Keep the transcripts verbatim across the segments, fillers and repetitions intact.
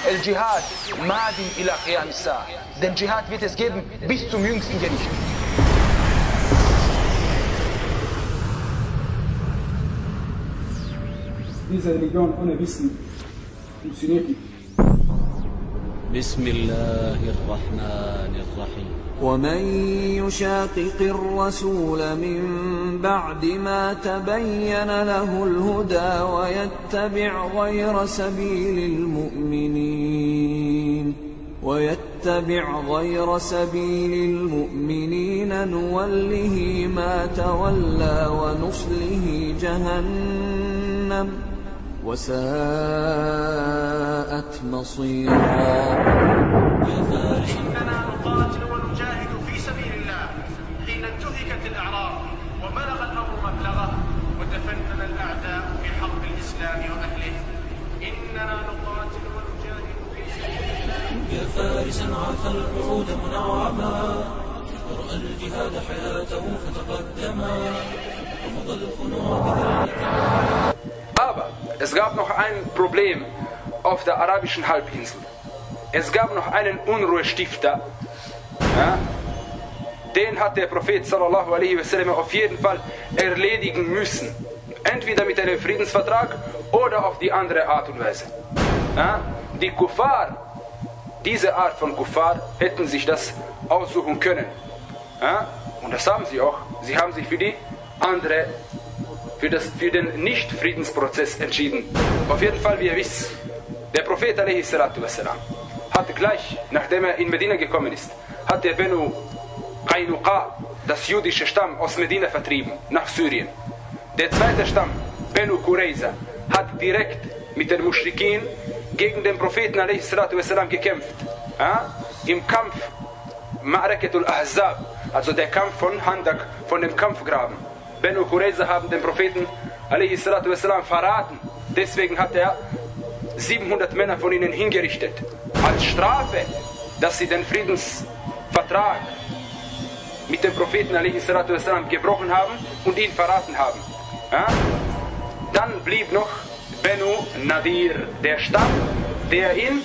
El-Jihad madin ila qiyam as-sa'a. Den Dschihad wird es geben bis zum jüngsten Gericht. Diese Religion ohne Wissen funktioniert nicht. بسم الله الرحمن الرحيم ومن يشاقق الرسول من بعد ما تبين له الهدى ويتبع غير سبيل المؤمنين ويتبع غير سبيل المؤمنين نوله ما تولى ونصله جهنم وساءت مصيرا. إننا نقاتل ونجاهد في سبيل الله حين انتهكت الأعراض وبلغ الأمر مبلغه وتفنن الأعداء في حرب الإسلام وأهله. إننا نقاتل ونجاهد في سبيل الله. يا فارسا عاث الوعود منعما ورأى الجهاد حياته فتقدما وفضل الخنوع بذلك. Aber es gab noch ein Problem auf der arabischen Halbinsel. Es gab noch einen Unruhestifter. Ja? Den hat der Prophet sallallahu alaihi wasallam auf jeden Fall erledigen müssen. Entweder mit einem Friedensvertrag oder auf die andere Art und Weise. Ja? Die Kuffar, diese Art von Kuffar, hätten sich das aussuchen können. Ja? Und das haben sie auch. Sie haben sich für die andere Für, das, für den Nicht-Friedensprozess entschieden. Auf jeden Fall, wie ihr wisst, der Prophet alaihi salatu wassalam hat gleich, nachdem er in Medina gekommen ist, hat der Benu Qaynuqa, das jüdische Stamm aus Medina vertrieben, nach Syrien. Der zweite Stamm, Benu Qurayza, hat direkt mit den Muschrikin gegen den Propheten alaihi salatu wassalam gekämpft. Ja? Im Kampf Ma'rakatul Ahzab, also der Kampf von Handak, von dem Kampfgraben. Benu Qurayza haben den Propheten alaihi salatu wassalam verraten. Deswegen hat er siebenhundert Männer von ihnen hingerichtet. Als Strafe, dass sie den Friedensvertrag mit dem Propheten alaihi salatu wassalam gebrochen haben und ihn verraten haben. Ja? Dann blieb noch Benu Nadir, der Stamm, der in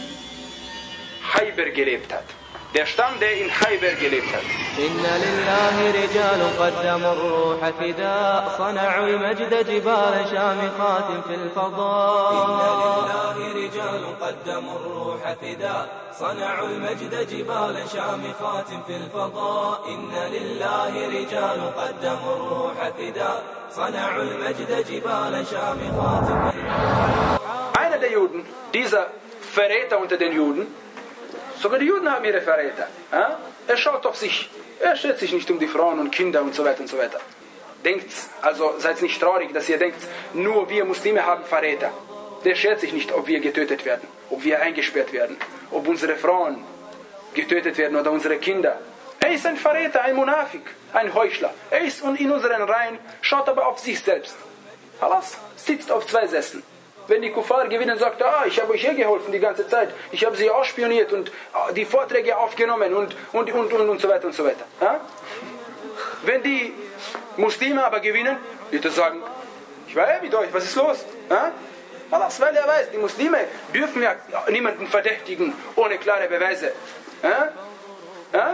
Khaybar gelebt hat. Der Stamm, der in Khaybar gelebt hat. Inna lillahi rijalun qaddamu ar-ruha fida sana'u al-majd jibala shamikhatin fil fada. Inna lillahi rijalun qaddamu ar-ruha fida sana'u al-majd jibala shamikhatin fil fada. Inna lillahi rijalun qaddamu ar-ruha fida sana'u al-majd jibala shamikhatin fil fada. Einer der Juden, dieser Verräter unter den Juden, sogar die Juden haben ihre Verräter. Ja? Er schaut auf sich. Er stellt sich nicht um die Frauen und Kinder und so weiter und so weiter. Denkt, also seid nicht traurig, dass ihr denkt, nur wir Muslime haben Verräter. Der schert sich nicht, ob wir getötet werden, ob wir eingesperrt werden, ob unsere Frauen getötet werden oder unsere Kinder. Er ist ein Verräter, ein Munafik, ein Heuchler. Er ist in unseren Reihen, schaut aber auf sich selbst. Halas, sitzt auf zwei Sesseln. Wenn die Kuffar gewinnen, sagt er, ah, ich habe euch hier geholfen die ganze Zeit. Ich habe sie ausspioniert und die Vorträge aufgenommen und, und, und, und, und so weiter und so weiter. Ja? Wenn die Muslime aber gewinnen, wird er sagen, ich war ja mit euch, was ist los? Ja? Alles, weil er weiß, die Muslime dürfen ja niemanden verdächtigen ohne klare Beweise. Ja? Ja?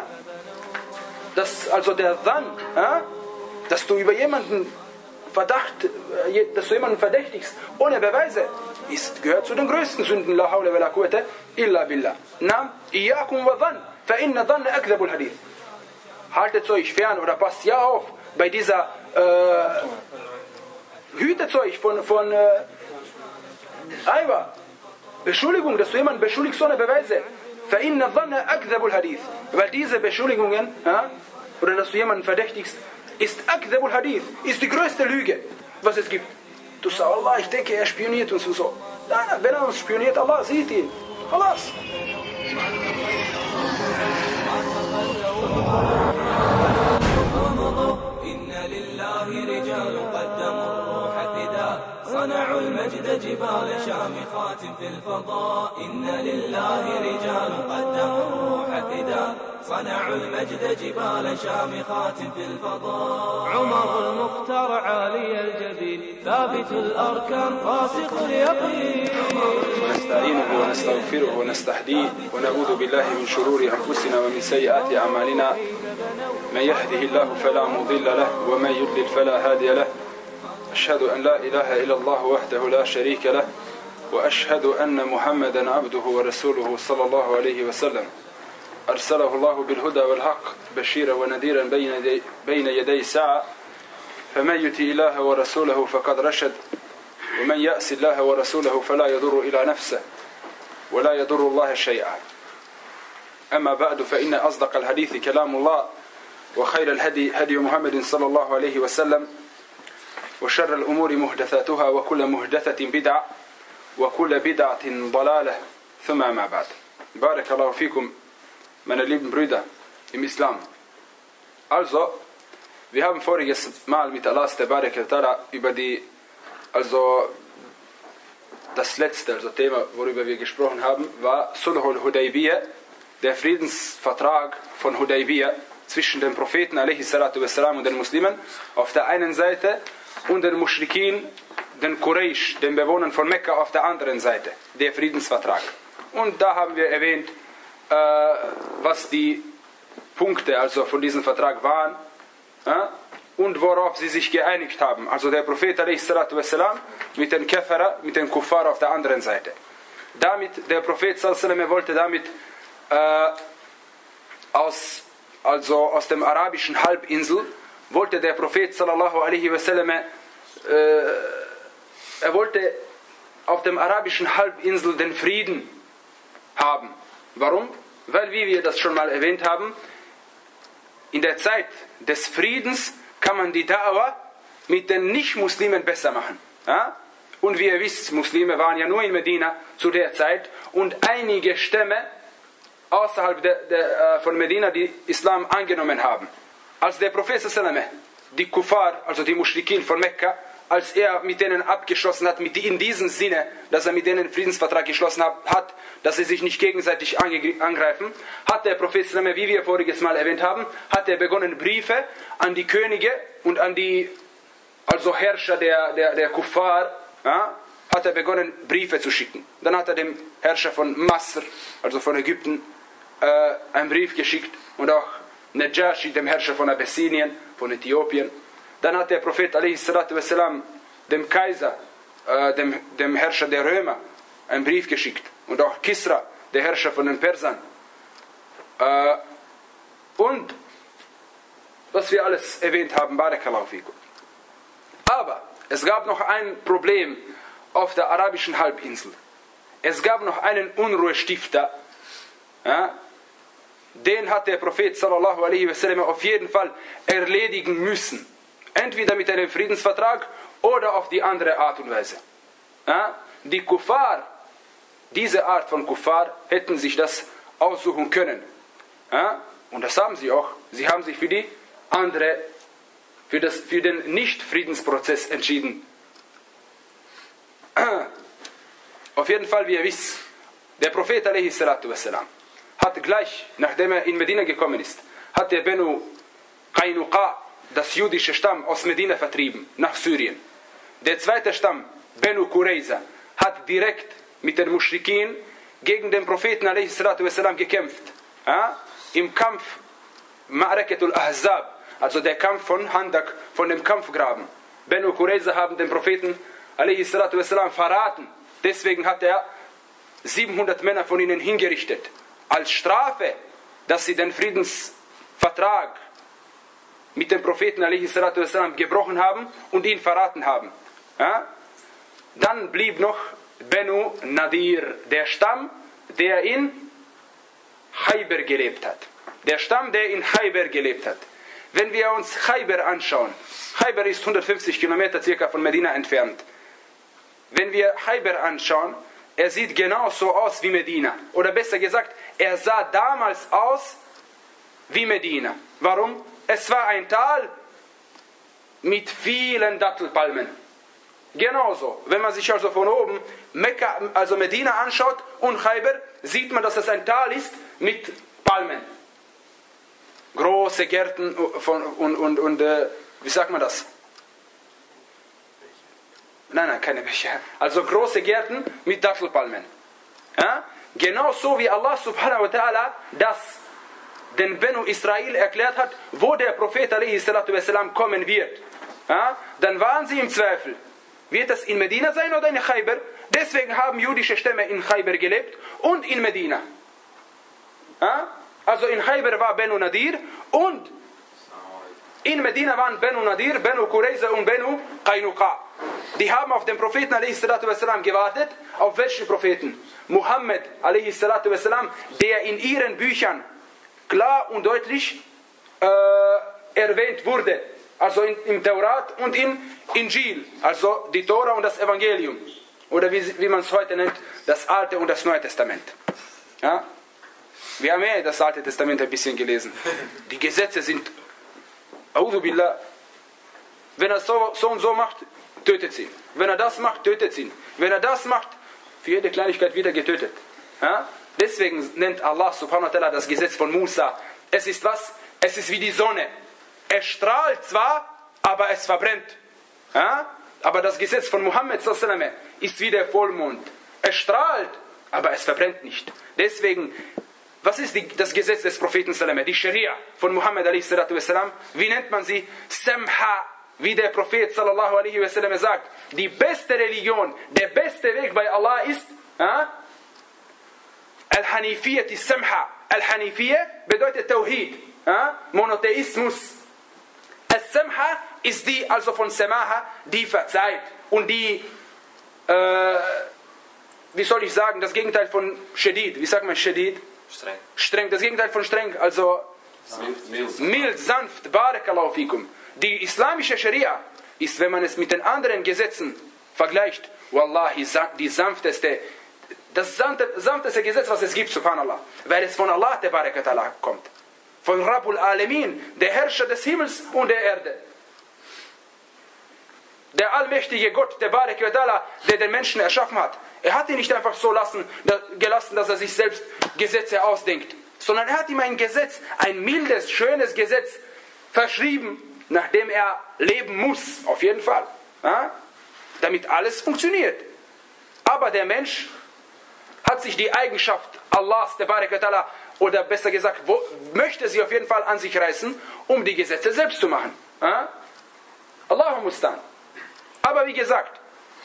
Das, also der Dhan, ja? Dass du über jemanden Verdacht, dass du jemanden verdächtigst ohne Beweise, ist, gehört zu den größten Sünden. La hawla wa la quwwata illa billah. Nam, iyyakum wa dhann, fa inna dhanna akdhabul hadith. Haltet euch fern oder passt ja auf bei dieser äh, hütet euch von, von äh, Aywa, Beschuldigung, dass du jemanden beschuldigst ohne Beweise. Fa inna dhanna akdhabul hadith. Weil diese Beschuldigungen, ja, oder dass du jemanden verdächtigst, ist akdhabul hadith, ist die größte Lüge, was es gibt. Du sagst, Allah, ich denke, er spioniert uns und so. Nein, wenn er uns spioniert, Allah sieht ihn. Allahs. Inna lillahi rijalun qaddamu ar-ruha fida صنعوا المجد جبال شامخات في الفضاء إن لله رجال قدموا الروح فدا صنعوا المجد جبال شامخات في الفضاء عمر المختار عالي الجبين ثابت الأركان راسخ اليقين ونستعينه ونستغفره ونستهديه ونعوذ بالله من شرور أنفسنا ومن سيئات أعمالنا من يهده الله فلا مضل له ومن يضلل فلا هادي له أشهد أن لا إله إلا الله وحده لا شريك له وأشهد أن محمدا عبده ورسوله صلى الله عليه وسلم أرسله الله بالهدى والحق بشيرا ونذيرا بين بين يدي الساعة فمن يطع الله ورسوله فقد رشد ومن يأس الله ورسوله فلا يضر إلى نفسه ولا يضر الله شيئا أما بعد فإن أصدق الحديث كلام الله وخير الهدي هدي محمد صلى الله عليه وسلم وشر الأمور محدثاتها وكل محدثة بدعة وكل بدعة ضلالة ثم ما بعد. بارك الله فيكم, meine lieben Brüder im Islam. Also, wir haben voriges Mal mit Allah Tabaraka wa Ta'ala über die, also das letzte also Thema, worüber wir gesprochen haben, war Sulhul Hudaybiyah, der Friedensvertrag von Hudaybiyah zwischen dem Propheten alaihi salatu wassalam und den Muslimen auf der einen Seite und den Mushrikin, den Quraysh, den Bewohnern von Mekka auf der anderen Seite, der Friedensvertrag. Und da haben wir erwähnt, äh, was die Punkte also von diesem Vertrag waren, ja, und worauf sie sich geeinigt haben. Also der Prophet a.s. mit den Kafara, mit den Kuffar auf der anderen Seite. Damit, der Prophet sallallahu wollte damit äh, aus, also aus dem arabischen Halbinsel, wollte der Prophet sallallahu alaihi wasallam, äh, er wollte auf dem arabischen Halbinsel den Frieden haben. Warum? Weil, wie wir das schon mal erwähnt haben, in der Zeit des Friedens kann man die Da'wah mit den Nicht-Muslimen besser machen. Ja? Und wie ihr wisst, Muslime waren ja nur in Medina zu der Zeit und einige Stämme außerhalb der, der, von Medina, die Islam angenommen haben. Als der Prophet sallallahu die Kuffar, also die Mushrikin von Mekka, als er mit denen abgeschlossen hat, mit in diesem Sinne, dass er mit denen einen Friedensvertrag geschlossen hat, dass sie sich nicht gegenseitig angreifen, hat der Prophet, wie wir voriges Mal erwähnt haben, hat er begonnen, Briefe an die Könige und an die also Herrscher der, der, der Kuffar, ja, hat er begonnen, Briefe zu schicken. Dann hat er dem Herrscher von Masr, also von Ägypten, äh, einen Brief geschickt und auch Najashi, dem Herrscher von Abessinien, von Äthiopien. Dann hat der Prophet a.s. dem Kaiser, äh, dem, dem Herrscher der Römer, einen Brief geschickt. Und auch Kisra, der Herrscher von den Persern. Äh, und was wir alles erwähnt haben, Barakallahu fikum. Aber es gab noch ein Problem auf der arabischen Halbinsel. Es gab noch einen Unruhestifter, ja, den hat der Prophet sallallahu alaihi wasallam auf jeden Fall erledigen müssen. Entweder mit einem Friedensvertrag oder auf die andere Art und Weise. Ja? Die Kuffar, diese Art von Kuffar, hätten sich das aussuchen können. Ja? Und das haben sie auch. Sie haben sich für die andere, für, das, für den Nicht-Friedensprozess entschieden. Auf jeden Fall, wie ihr wisst, der Prophet a.s. hat gleich, nachdem er in Medina gekommen ist, hat der Benu Qaynuqa, das jüdische Stamm, aus Medina vertrieben, nach Syrien. Der zweite Stamm, Benu Qurayza, hat direkt mit den Mushrikin gegen den Propheten a s. gekämpft. Ja? Im Kampf Ma'rakatul Ahzab, also der Kampf von Handak, von dem Kampfgraben. Benu Qurayza haben den Propheten a s. verraten. Deswegen hat er siebenhundert Männer von ihnen hingerichtet. Als Strafe, dass sie den Friedensvertrag mit dem Propheten a.s. gebrochen haben und ihn verraten haben. Ja? Dann blieb noch Benu Nadir, der Stamm, der in Khaybar gelebt hat. Der Stamm, der in Khaybar gelebt hat. Wenn wir uns Khaybar anschauen, Khaybar ist hundertfünfzig Kilometer circa von Medina entfernt. Wenn wir Khaybar anschauen, er sieht genauso aus wie Medina. Oder besser gesagt, er sah damals aus wie Medina. Warum? Es war ein Tal mit vielen Dattelpalmen. Genauso, wenn man sich also von oben Mekka, also Medina anschaut und Khaybar, sieht man, dass es ein Tal ist mit Palmen. Große Gärten von, und, und, und äh, wie sagt man das? Nein, nein, keine Becher. Also große Gärten mit Dattelpalmen. Ja? Genauso wie Allah subhanahu wa ta'ala das den Benu Israel erklärt hat, wo der Prophet alaihi salatu wassalam kommen wird. Ja? Dann waren sie im Zweifel. Wird das in Medina sein oder in Khaybar? Deswegen haben jüdische Stämme in Khaybar gelebt und in Medina. Ja? Also in Khaybar war Benu Nadir und in Medina waren Benu Nadir, Benu Qurayza und Benu Qaynuqa. Die haben auf den Propheten alaihi salatu wassalam gewartet. Auf welchen Propheten? Muhammad alaihi salatu wassalam, der in ihren Büchern klar und deutlich äh, erwähnt wurde. Also in, im Taurat und im Injil. Also die Tora und das Evangelium. Oder wie, wie man es heute nennt, das Alte und das Neue Testament. Ja? Wir haben ja das Alte Testament ein bisschen gelesen. Die Gesetze sind, A'udhu Billah, wenn er so, so und so macht, tötet sie. Wenn er das macht, tötet sie. Wenn er das macht, für jede Kleinigkeit wieder getötet. Ja? Deswegen nennt Allah subhanahu wa ta'ala das Gesetz von Musa. Es ist was? Es ist wie die Sonne. Es strahlt zwar, aber es verbrennt. Ja? Aber das Gesetz von Muhammad sallallahu alaihi wasallam ist wie der Vollmond. Es strahlt, aber es verbrennt nicht. Deswegen, was ist die, das Gesetz des Propheten sallallahu alaihi wasallam? Die Scharia von Muhammad alaihi wasallam. Wie nennt man sie? Samha. Wie der Prophet sallallahu alaihi wasallam sagt, die beste Religion, der beste Weg bei Allah ist ja? Al-Hanifiyya Samha. Al-Hanifiyya bedeutet Tawhid, ja? Monotheismus. Al-Samha ist die, also von Samaha, die verzeiht. Und die, äh, wie soll ich sagen, das Gegenteil von Shadid. Wie sagt man Shadid? Streng. Streng, das Gegenteil von streng, also Mild, mild. mild, sanft, barakallahu fikum. Die islamische Scharia ist, wenn man es mit den anderen Gesetzen vergleicht, wallahi, die sanfteste, das sanfteste Gesetz, was es gibt, subhanallah, weil es von Allah, der Barakatullah, kommt. Von Rabbul Alamin, der Herrscher des Himmels und der Erde. Der allmächtige Gott, der Barakatullah, der den Menschen erschaffen hat. Er hat ihn nicht einfach so lassen, gelassen, dass er sich selbst Gesetze ausdenkt, sondern er hat ihm ein Gesetz, ein mildes, schönes Gesetz verschrieben, nachdem er leben muss, auf jeden Fall. Ja? Damit alles funktioniert. Aber der Mensch hat sich die Eigenschaft Allahs, der Barakatullah, oder besser gesagt, wo, möchte sie auf jeden Fall an sich reißen, um die Gesetze selbst zu machen. Ja? Allahu Mustan. Aber wie gesagt,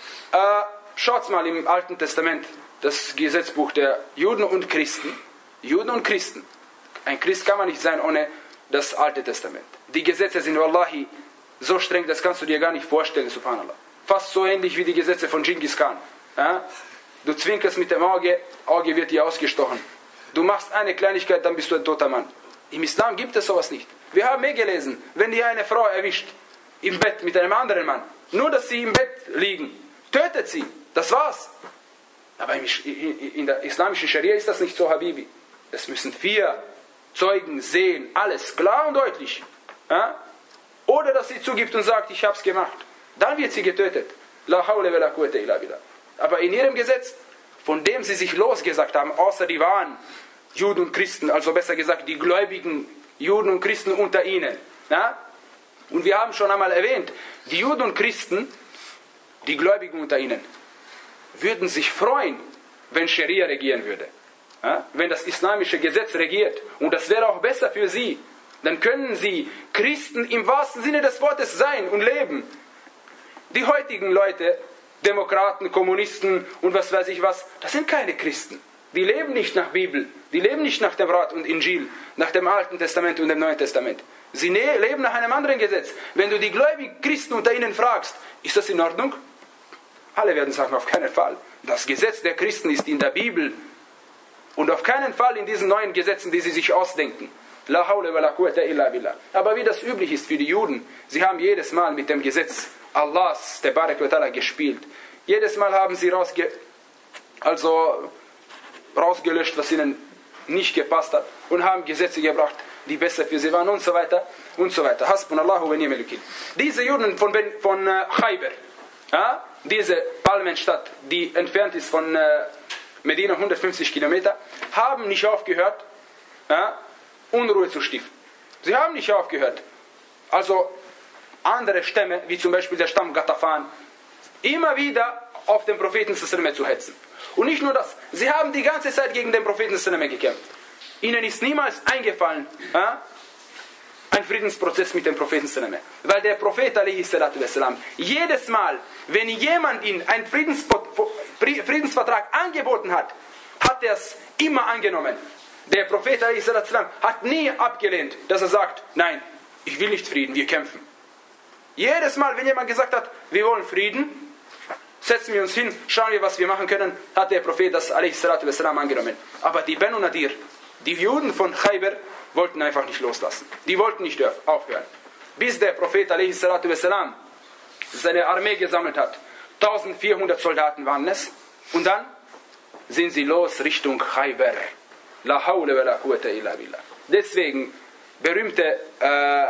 äh, schaut mal im Alten Testament, das Gesetzbuch der Juden und Christen. Juden und Christen. Ein Christ kann man nicht sein ohne das Alte Testament. Die Gesetze sind wallahi so streng, das kannst du dir gar nicht vorstellen, subhanallah. Fast so ähnlich wie die Gesetze von Genghis Khan. Ja? Du zwinkerst mit dem Auge, Auge wird dir ausgestochen. Du machst eine Kleinigkeit, dann bist du ein toter Mann. Im Islam gibt es sowas nicht. Wir haben mehr gelesen, wenn dir eine Frau erwischt, im Bett mit einem anderen Mann, nur dass sie im Bett liegen, tötet sie, das war's. Aber in der islamischen Scharia ist das nicht so, Habibi. Es müssen vier Zeugen sehen, alles klar und deutlich. Ja? Oder dass sie zugibt und sagt, ich hab's gemacht. Dann wird sie getötet. La hawla wa la quwwata illa billah. Aber in ihrem Gesetz, von dem sie sich losgesagt haben, außer die wahren Juden und Christen, also besser gesagt die gläubigen Juden und Christen unter ihnen. Ja? Und wir haben schon einmal erwähnt, die Juden und Christen, die Gläubigen unter ihnen, würden sich freuen, wenn Scharia regieren würde. Ja? Wenn das islamische Gesetz regiert. Und das wäre auch besser für sie. Dann können sie Christen im wahrsten Sinne des Wortes sein und leben. Die heutigen Leute, Demokraten, Kommunisten und was weiß ich was, das sind keine Christen. Die leben nicht nach Bibel. Die leben nicht nach dem Rat und Injil, nach dem Alten Testament und dem Neuen Testament. Sie leben nach einem anderen Gesetz. Wenn du die gläubigen Christen unter ihnen fragst, ist das in Ordnung? Alle werden sagen, auf keinen Fall. Das Gesetz der Christen ist in der Bibel und auf keinen Fall in diesen neuen Gesetzen, die sie sich ausdenken. La hawla wa la quwwata illa billah. Aber wie das üblich ist für die Juden, sie haben jedes Mal mit dem Gesetz Allahs, der Barak wa Ta'ala, gespielt. Jedes Mal haben sie rausge also rausgelöscht, was ihnen nicht gepasst hat, und haben Gesetze gebracht, die besser für sie waren und so weiter und so weiter. Hasbunallahu wa ni'mal wakil. Diese Juden von, ben, von äh, Khaybar, ja, diese Palmenstadt, die entfernt ist von äh, Medina hundertfünfzig Kilometer, haben nicht aufgehört, ja, Unruhe zu stiften. Sie haben nicht aufgehört. Also andere Stämme, wie zum Beispiel der Stamm Ghatafan, immer wieder auf den Propheten zu hetzen. Und nicht nur das, sie haben die ganze Zeit gegen den Propheten gekämpft. Ihnen ist niemals eingefallen, ja, ein Friedensprozess mit dem Propheten, weil der Prophet jedes Mal, wenn jemand ihnen einen Friedensvertrag angeboten hat, hat er es immer angenommen. Der Prophet hat nie abgelehnt, dass er sagt, nein, ich will nicht Frieden, wir kämpfen. Jedes Mal, wenn jemand gesagt hat, wir wollen Frieden, setzen wir uns hin, schauen wir, was wir machen können, hat der Prophet das angenommen. Aber die Banu Nadir, die Juden von Khaybar, wollten einfach nicht loslassen. Die wollten nicht aufhören. Bis der Prophet seine Armee gesammelt hat. eintausendvierhundert Soldaten waren es. Und dann sind sie los Richtung Khaybar. La hawla wa la quwwata illa billah. Deswegen berühmte, äh,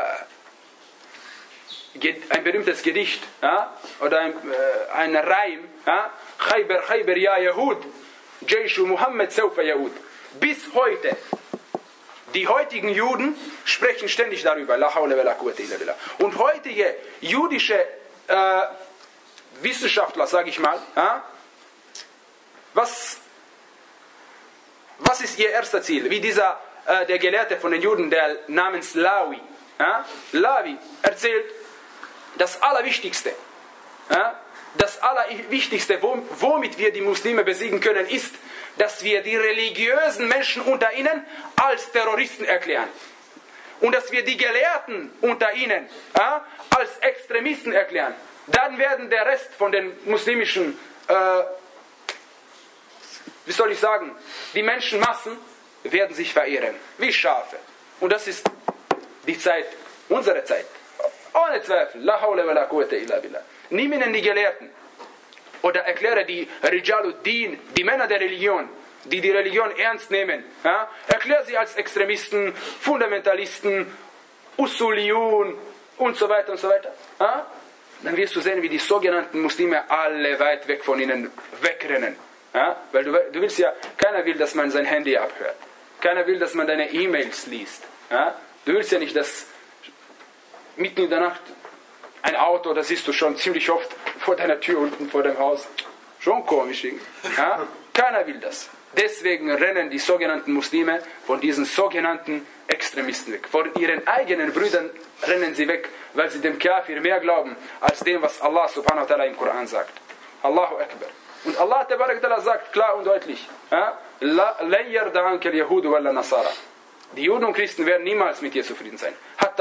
ein berühmtes Gedicht, ja, oder ein, äh, ein Reim, ja, Khaybar, Khaybar, ya Yahud, Jayshu Muhammad Sawfa Yahud. Bis heute. Die heutigen Juden sprechen ständig darüber. La hawla wa la quwwata illa billah. Und heutige jüdische äh, Wissenschaftler, sage ich mal, ja, was, was ist ihr erster Ziel? Wie dieser, äh, der Gelehrte von den Juden, der namens Lawi, ja, Lawi erzählt, das Allerwichtigste, ja, das Allerwichtigste, womit wir die Muslime besiegen können, ist, dass wir die religiösen Menschen unter ihnen als Terroristen erklären. Und dass wir die Gelehrten unter ihnen ja, als Extremisten erklären. Dann werden der Rest von den muslimischen, äh, wie soll ich sagen, die Menschenmassen werden sich verehren. Wie Schafe. Und das ist die Zeit, unsere Zeit. Ohne Zweifel. La hawla wa la quwwata illa billah. Nimm ihnen die Gelehrten. Oder erkläre die Rijaluddin, die Männer der Religion, die die Religion ernst nehmen. Ja? Erkläre sie als Extremisten, Fundamentalisten, Usuliyun und so weiter und so weiter. Ja? Dann wirst du sehen, wie die sogenannten Muslime alle weit weg von ihnen wegrennen. Ja? Weil du, du willst ja, keiner will, dass man sein Handy abhört. Keiner will, dass man deine E-Mails liest. Ja? Du willst ja nicht, dass mitten in der Nacht ein Auto, das siehst du schon ziemlich oft vor deiner Tür unten vor dem Haus. Schon komisch. Ja? Keiner will das. Deswegen rennen die sogenannten Muslime von diesen sogenannten Extremisten weg. Von ihren eigenen Brüdern rennen sie weg, weil sie dem Kafir mehr glauben, als dem, was Allah subhanahu wa ta'ala im Koran sagt. Allahu Akbar. Und Allah sagt klar und deutlich, ja? Die Juden und Christen werden niemals mit dir zufrieden sein.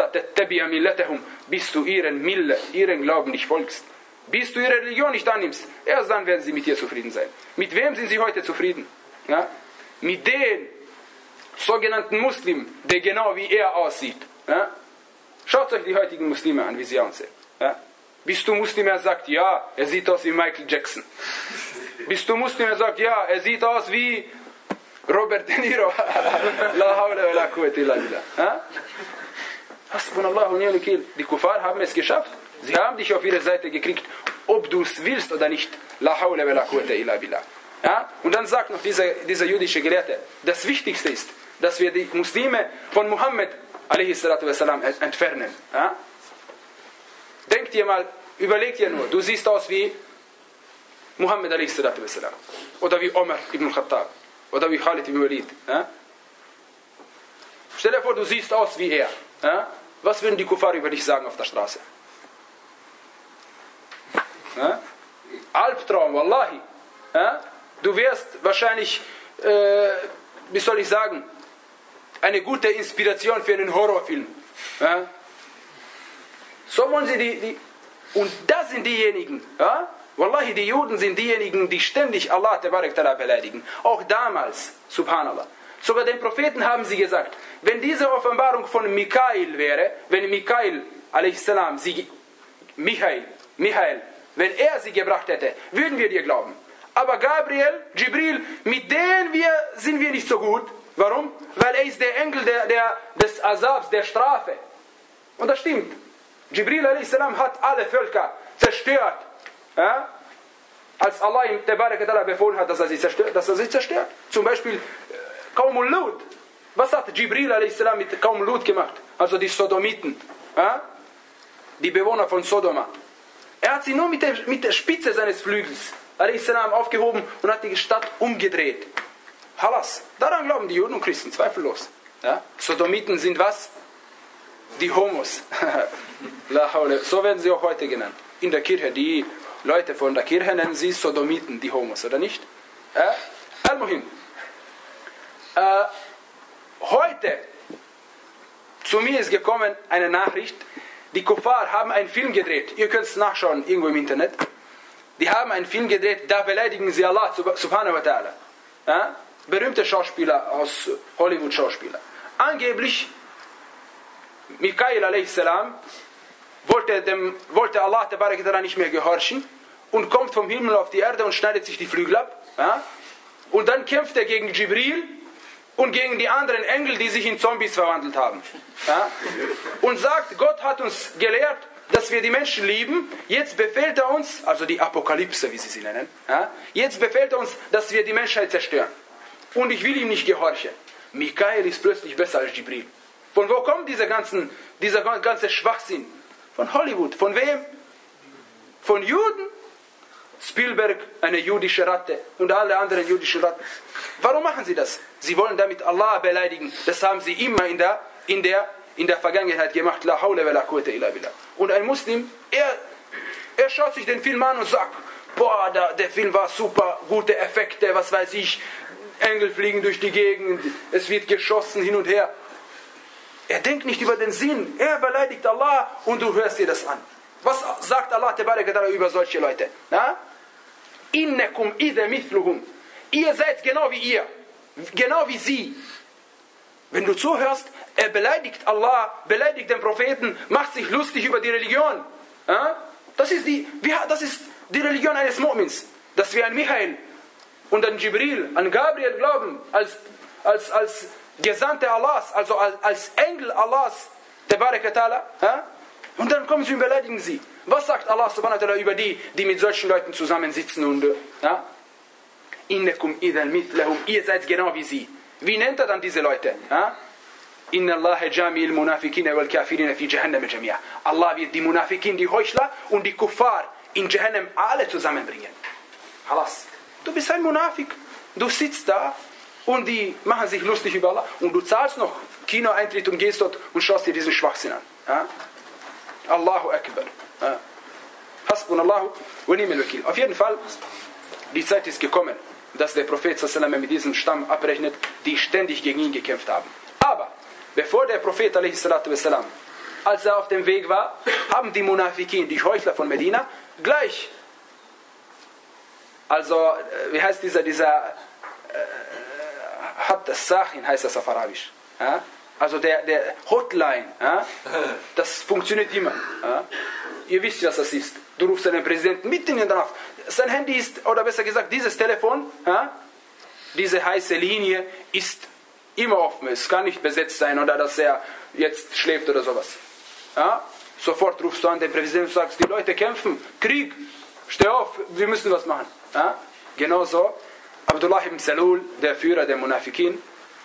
Bis du ihren Mille, ihren Glauben nicht folgst. Bis du ihre Religion nicht annimmst. Erst dann werden sie mit dir zufrieden sein. Mit wem sind sie heute zufrieden? Ja? Mit den sogenannten Muslimen, der genau wie er aussieht. Ja? Schaut euch die heutigen Muslime an, wie sie aussehen. Ja? Bist du Muslim, er sagt, ja, er sieht aus wie Michael Jackson. Bist du Muslim, er sagt, ja, er sieht aus wie Robert De Niro. La hawla wa la quwwata illa billah. Hasbunallahu wa ni'mal wakeel. Die Kuffar haben es geschafft. Sie haben dich auf ihre Seite gekriegt, ob du es willst oder nicht. La hawla wa la quwwata illa billah. Ja? Und dann sagt noch dieser, dieser jüdische Gelehrte, das Wichtigste ist, dass wir die Muslime von Muhammad a.s. entfernen. Ja? Denkt ihr mal, überlegt ihr nur, du siehst aus wie Muhammad a.s. oder wie Omar ibn Khattab oder wie Khalid ibn Walid. Ja? Stell dir vor, du siehst aus wie er. Ja? Was würden die Kuffar über dich sagen auf der Straße? Ja? Albtraum, wallahi. Ja? Du wärst wahrscheinlich, äh, wie soll ich sagen, eine gute Inspiration für einen Horrorfilm. Ja? So wollen sie die, die, und das sind diejenigen, ja? Wallahi, die Juden sind diejenigen, die ständig Allah beleidigen. Auch damals, subhanallah. Sogar den Propheten haben sie gesagt, wenn diese Offenbarung von Mikael wäre, wenn Mikael, a.s., sie, Michael, Michael, wenn er sie gebracht hätte, würden wir dir glauben. Aber Gabriel, Jibril, mit denen wir, sind wir nicht so gut. Warum? Weil er ist der Engel der, der, des Azabs, der Strafe. Und das stimmt. Jibril a.s. hat alle Völker zerstört. Ja? Als Allah ihm befohlen hat, dass er sie zerstört. Dass er sie zerstört. Zum Beispiel Qaumul Lut. Was hat Jibril a.s. mit Qaum Lut gemacht? Also die Sodomiten. Ja? Die Bewohner von Sodoma. Er hat sie nur mit der, mit der Spitze seines Flügels a s. aufgehoben und hat die Stadt umgedreht. Halas. Daran glauben die Juden und Christen, zweifellos. Ja? Sodomiten sind was? Die Homos. So werden sie auch heute genannt. In der Kirche. Die Leute von der Kirche nennen sie Sodomiten, die Homos, oder nicht? Ja? Al-Muhim. Äh, heute, zu mir ist gekommen eine Nachricht, die Kuffar haben einen Film gedreht. Ihr könnt es nachschauen, irgendwo im Internet. Die haben einen Film gedreht, da beleidigen sie Allah subhanahu wa ta'ala. Ja? Berühmte Schauspieler aus Hollywood-Schauspieler. Angeblich, Mikael a s. wollte, dem, wollte Allah nicht mehr gehorchen und kommt vom Himmel auf die Erde und schneidet sich die Flügel ab. Ja? Und dann kämpft er gegen Jibril und gegen die anderen Engel, die sich in Zombies verwandelt haben. Ja? Und sagt, Gott hat uns gelehrt, dass wir die Menschen lieben. Jetzt befehlt er uns, also die Apokalypse, wie sie sie nennen, ja? Jetzt befehlt er uns, dass wir die Menschheit zerstören. Und ich will ihm nicht gehorchen. Mikael ist plötzlich besser als Jibril. Von wo kommt dieser, ganzen, dieser ganze Schwachsinn? Von Hollywood. Von wem? Von Juden? Spielberg, eine jüdische Ratte und alle anderen jüdischen Ratten. Warum machen sie das? Sie wollen damit Allah beleidigen. Das haben sie immer in der, in der, in der Vergangenheit gemacht. La hawla wa la quwwata illa billah. Und ein Muslim, er, er schaut sich den Film an und sagt, boah, der, der Film war super, gute Effekte, was weiß ich, Engel fliegen durch die Gegend, es wird geschossen hin und her. Er denkt nicht über den Sinn, er beleidigt Allah und du hörst dir das an. Was sagt Allah über solche Leute? Ja? Innakum idha mithluhum. Ihr seid genau wie ihr, genau wie sie. Wenn du zuhörst, er beleidigt Allah, beleidigt den Propheten, macht sich lustig über die Religion. Ja? Das ist die, das ist die Religion eines Mu'mins, dass wir an Michael und an Jibril, an Gabriel glauben, als, als, als Gesandte Allahs, also als, als Engel Allahs, ja? Und dann kommen sie und beleidigen sie. Was sagt Allah subhanahu wa ta'ala über die, die mit solchen Leuten zusammensitzen und, ja? Innakum idhan mithlahum, ihr seid genau wie sie. Wie nennt er dann diese Leute? Ja? Inna Allaha jami'il munafiqina wal kafirina fi jahannam jami'a. Allah wird die Munafikin, die Heuchler und die Kuffar in Jahannam alle zusammenbringen. Halas. Du bist ein Munafik. Du sitzt da und die machen sich lustig über Allah und du zahlst noch Kinoeintritt und gehst dort und schaust dir diesen Schwachsinn an. Ja? Allahu Akbar. Ja. Hasbunallahu wa ni'mal wakil. Auf jeden Fall, die Zeit ist gekommen, dass der Prophet sallallahu mit diesem Stamm abrechnet, die ständig gegen ihn gekämpft haben. Aber bevor der Prophet sallallahu, als er auf dem Weg war, haben die Munafikin, die Heuchler von Medina, gleich, also wie heißt dieser, dieser Hat das Sachin heißt das auf Arabisch. Ja? Also der, der Hotline, ja? Das funktioniert immer. Ja? Ihr wisst, was das ist. Du rufst einen Präsidenten mitten in der Nacht. Sein Handy ist, oder besser gesagt, dieses Telefon, ja? Diese heiße Linie ist immer offen. Es kann nicht besetzt sein oder dass er jetzt schläft oder sowas. Ja? Sofort rufst du an den Präsidenten und sagst, die Leute kämpfen, Krieg, steh auf, wir müssen was machen. Ja? Genauso, Abdullah ibn Salul, der Führer der Munafikin,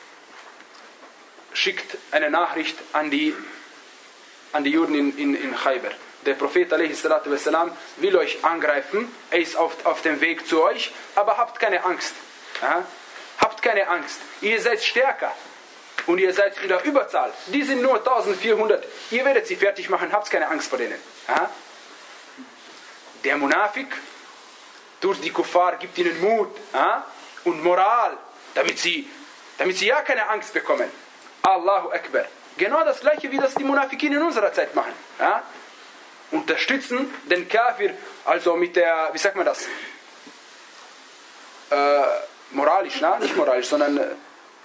schickt eine Nachricht an die, an die Juden in, in, in Khaybar. Der Prophet ﷺ will euch angreifen, er ist auf, auf dem Weg zu euch, aber habt keine Angst. Ja? Habt keine Angst, ihr seid stärker und ihr seid in der Überzahl. Die sind nur eintausendvierhundert, ihr werdet sie fertig machen, habt keine Angst vor denen. Ja? Der Munafik, durch die Kuffar, gibt ihnen Mut, ja? Und Moral, damit sie, damit sie ja keine Angst bekommen. Allahu Akbar. Genau das gleiche, wie das die Munafikin in unserer Zeit machen. Ja? Unterstützen den Kafir, also mit der, wie sagt man das? Äh, moralisch, na? Nicht moralisch, sondern... Äh,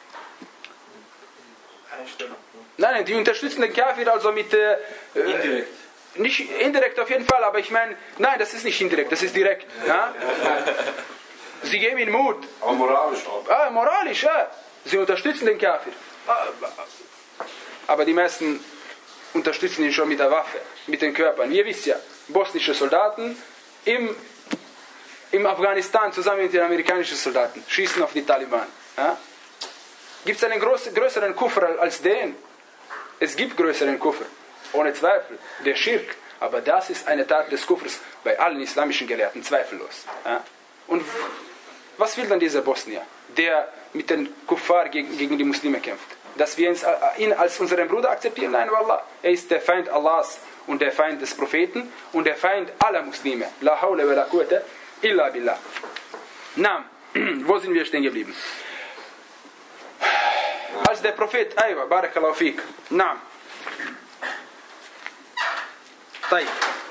nein, nein, die unterstützen den Kafir also mit... Äh, indirekt. Nicht indirekt auf jeden Fall, aber ich meine, nein, das ist nicht indirekt, das ist direkt. Ja? Sie geben ihnen Mut. Aber moralisch auch. Ah, moralisch, ja. Sie unterstützen den Kafir. Aber die meisten unterstützen ihn schon mit der Waffe, mit den Körpern. Ihr wisst ja, bosnische Soldaten im, im Afghanistan zusammen mit den amerikanischen Soldaten schießen auf die Taliban. Ja? Gibt es einen groß, größeren Kufr als den? Es gibt größeren Kufr, ohne Zweifel, der Schirk. Aber das ist eine Tat des Kufrs bei allen islamischen Gelehrten, zweifellos. Ja? Und was will dann dieser Bosnier, der mit den Kuffar gegen, gegen die Muslime kämpft? Dass wir ihn als unseren Bruder akzeptieren? Nein, Wallah. Er ist der Feind Allahs und der Feind des Propheten und der Feind aller Muslime. La hawla wa la quwwata illa billah. Na, wo sind wir stehen geblieben? Als der Prophet, aywa, barakallahu fik. Na. Tayyib.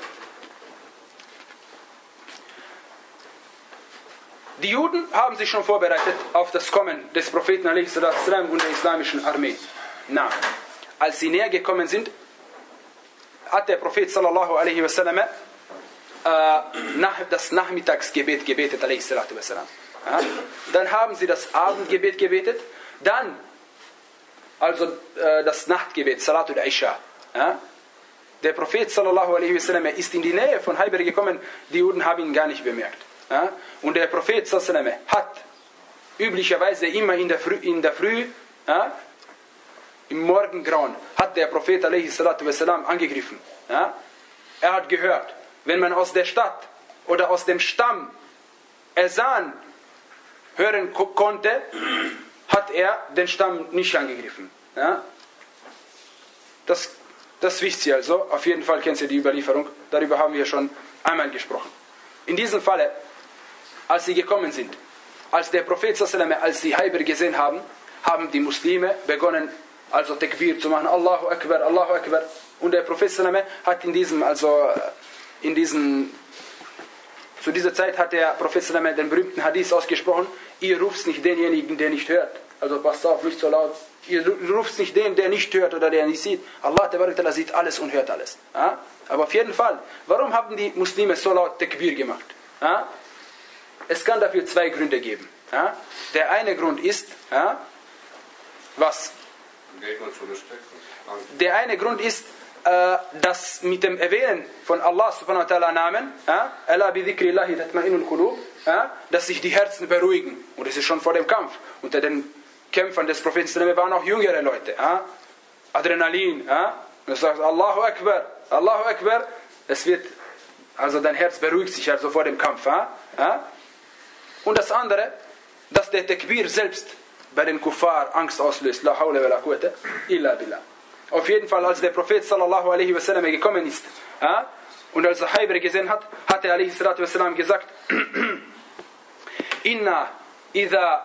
Die Juden haben sich schon vorbereitet auf das Kommen des Propheten a s. und der islamischen Armee. Na, als sie näher gekommen sind, hat der Prophet sallallahu alaihi wasallam äh, nach, das Nachmittagsgebet gebetet a s. Ja? Dann haben sie das Abendgebet gebetet, dann also äh, das Nachtgebet, Salatul Isha. Ja? Der Prophet sallallahu alaihi wasallam ist in die Nähe von Khaybar gekommen, die Juden haben ihn gar nicht bemerkt. Ja? Und der Prophet sallallahu alaihi wasallam hat üblicherweise immer in der Früh, in der Früh ja, im Morgengrauen, hat der Prophet alaihi salatu wasallam angegriffen. Ja? Er hat gehört, wenn man aus der Stadt oder aus dem Stamm Esan hören konnte, hat er den Stamm nicht angegriffen. Ja? Das, das wisst ihr also. Auf jeden Fall kennt ihr die Überlieferung. Darüber haben wir schon einmal gesprochen. In diesem Falle, als sie gekommen sind, als der Prophet sallallahu alaihi wasallam, als sie Khaybar gesehen haben, haben die Muslime begonnen, also Takbir zu machen. Allahu Akbar, Allahu Akbar. Und der Prophet sallallahu alaihi wasallam hat in diesem, also in diesem, zu dieser Zeit hat der Prophet sallallahu alaihi wasallam den berühmten Hadith ausgesprochen: Ihr ruft nicht denjenigen, der nicht hört. Also passt auf, nicht so laut. Ihr ruft nicht den, der nicht hört oder der nicht sieht. Allah Ta'ala sieht alles und hört alles. Ja? Aber auf jeden Fall, warum haben die Muslime so laut Takbir gemacht? Ja? Es kann dafür zwei Gründe geben. Ja? Der eine Grund ist, ja, was? Der eine Grund ist, äh, dass mit dem Erwähnen von Allah subhanahu wa ta'ala Namen, ja, Ala bi dhikrillahi tatma'innul qulub, ja, dass sich die Herzen beruhigen. Und das ist schon vor dem Kampf. Unter den Kämpfern des Propheten waren auch jüngere Leute. Ja? Adrenalin. Ja? Und du sagst Allahu Akbar, Allahu Akbar. Es wird, also dein Herz beruhigt sich also vor dem Kampf. Ja? Ja? Und das andere, dass der Takbir selbst bei den Kuffar Angst auslöst. La hawla wa la quwwata illa billah. Auf jeden Fall, als der Prophet sallallahu alaihi wasallam gekommen ist, ja? Und als er Khaybar gesehen hat, hat er alaihi salatu wasallam gesagt: Inna idha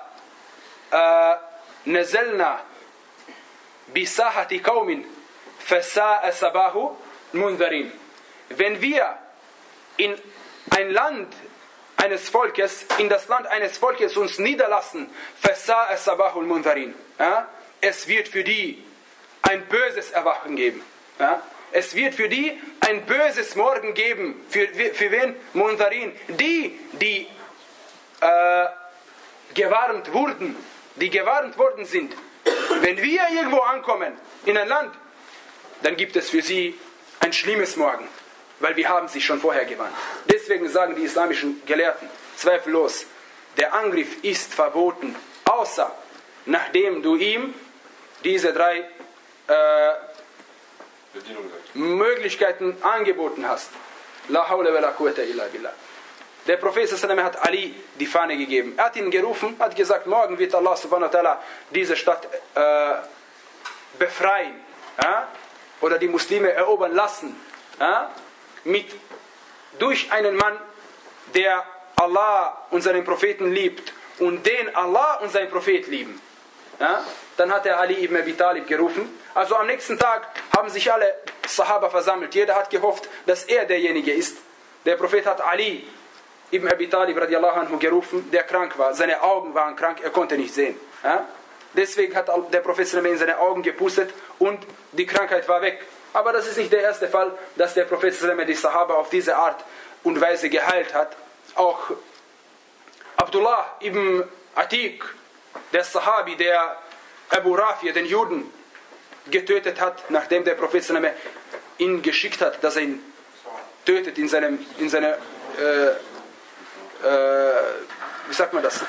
نزلنا بساحة قوم فساء صباح المنذرين. Wenn wir in ein Land eines Volkes, in das Land eines Volkes uns niederlassen, فساء صباح المنذرين. Ja? Es wird für die ein böses Erwachen geben. Ja? Es wird für die ein böses Morgen geben. Für, für wen? Munzarin. Die, die äh, gewarnt wurden, die gewarnt worden sind. Wenn wir irgendwo ankommen, in ein Land, dann gibt es für sie ein schlimmes Morgen, weil wir haben sie schon vorher gewarnt. Deswegen sagen die islamischen Gelehrten, zweifellos, der Angriff ist verboten, außer nachdem du ihm diese drei äh, Möglichkeiten angeboten hast. La hawla wa la quwwata illa billah. Der Prophet sallallahu alaihi wasallam hat Ali die Fahne gegeben. Er hat ihn gerufen, hat gesagt, morgen wird Allah subhanahu wa ta'ala diese Stadt äh, befreien. Ja? Oder die Muslime erobern lassen. Ja? Mit, durch einen Mann, der Allah und seinen Propheten liebt und den Allah und sein Prophet lieben. Ja? Dann hat er Ali ibn Abi Talib gerufen. Also am nächsten Tag haben sich alle Sahaba versammelt. Jeder hat gehofft, dass er derjenige ist. Der Prophet hat Ali ibn Abi Talib radiallahu anhu gerufen, der krank war. Seine Augen waren krank, er konnte nicht sehen. Ja? Deswegen hat der Prophet in seine Augen gepustet und die Krankheit war weg. Aber das ist nicht der erste Fall, dass der Prophet die Sahaba auf diese Art und Weise geheilt hat. Auch Abdullah ibn Atiq, der Sahabi, der Abu Rafi, den Juden, getötet hat, nachdem der Prophet ihn geschickt hat, dass er ihn tötet in seinem, in seiner, äh, äh, wie sagt man das?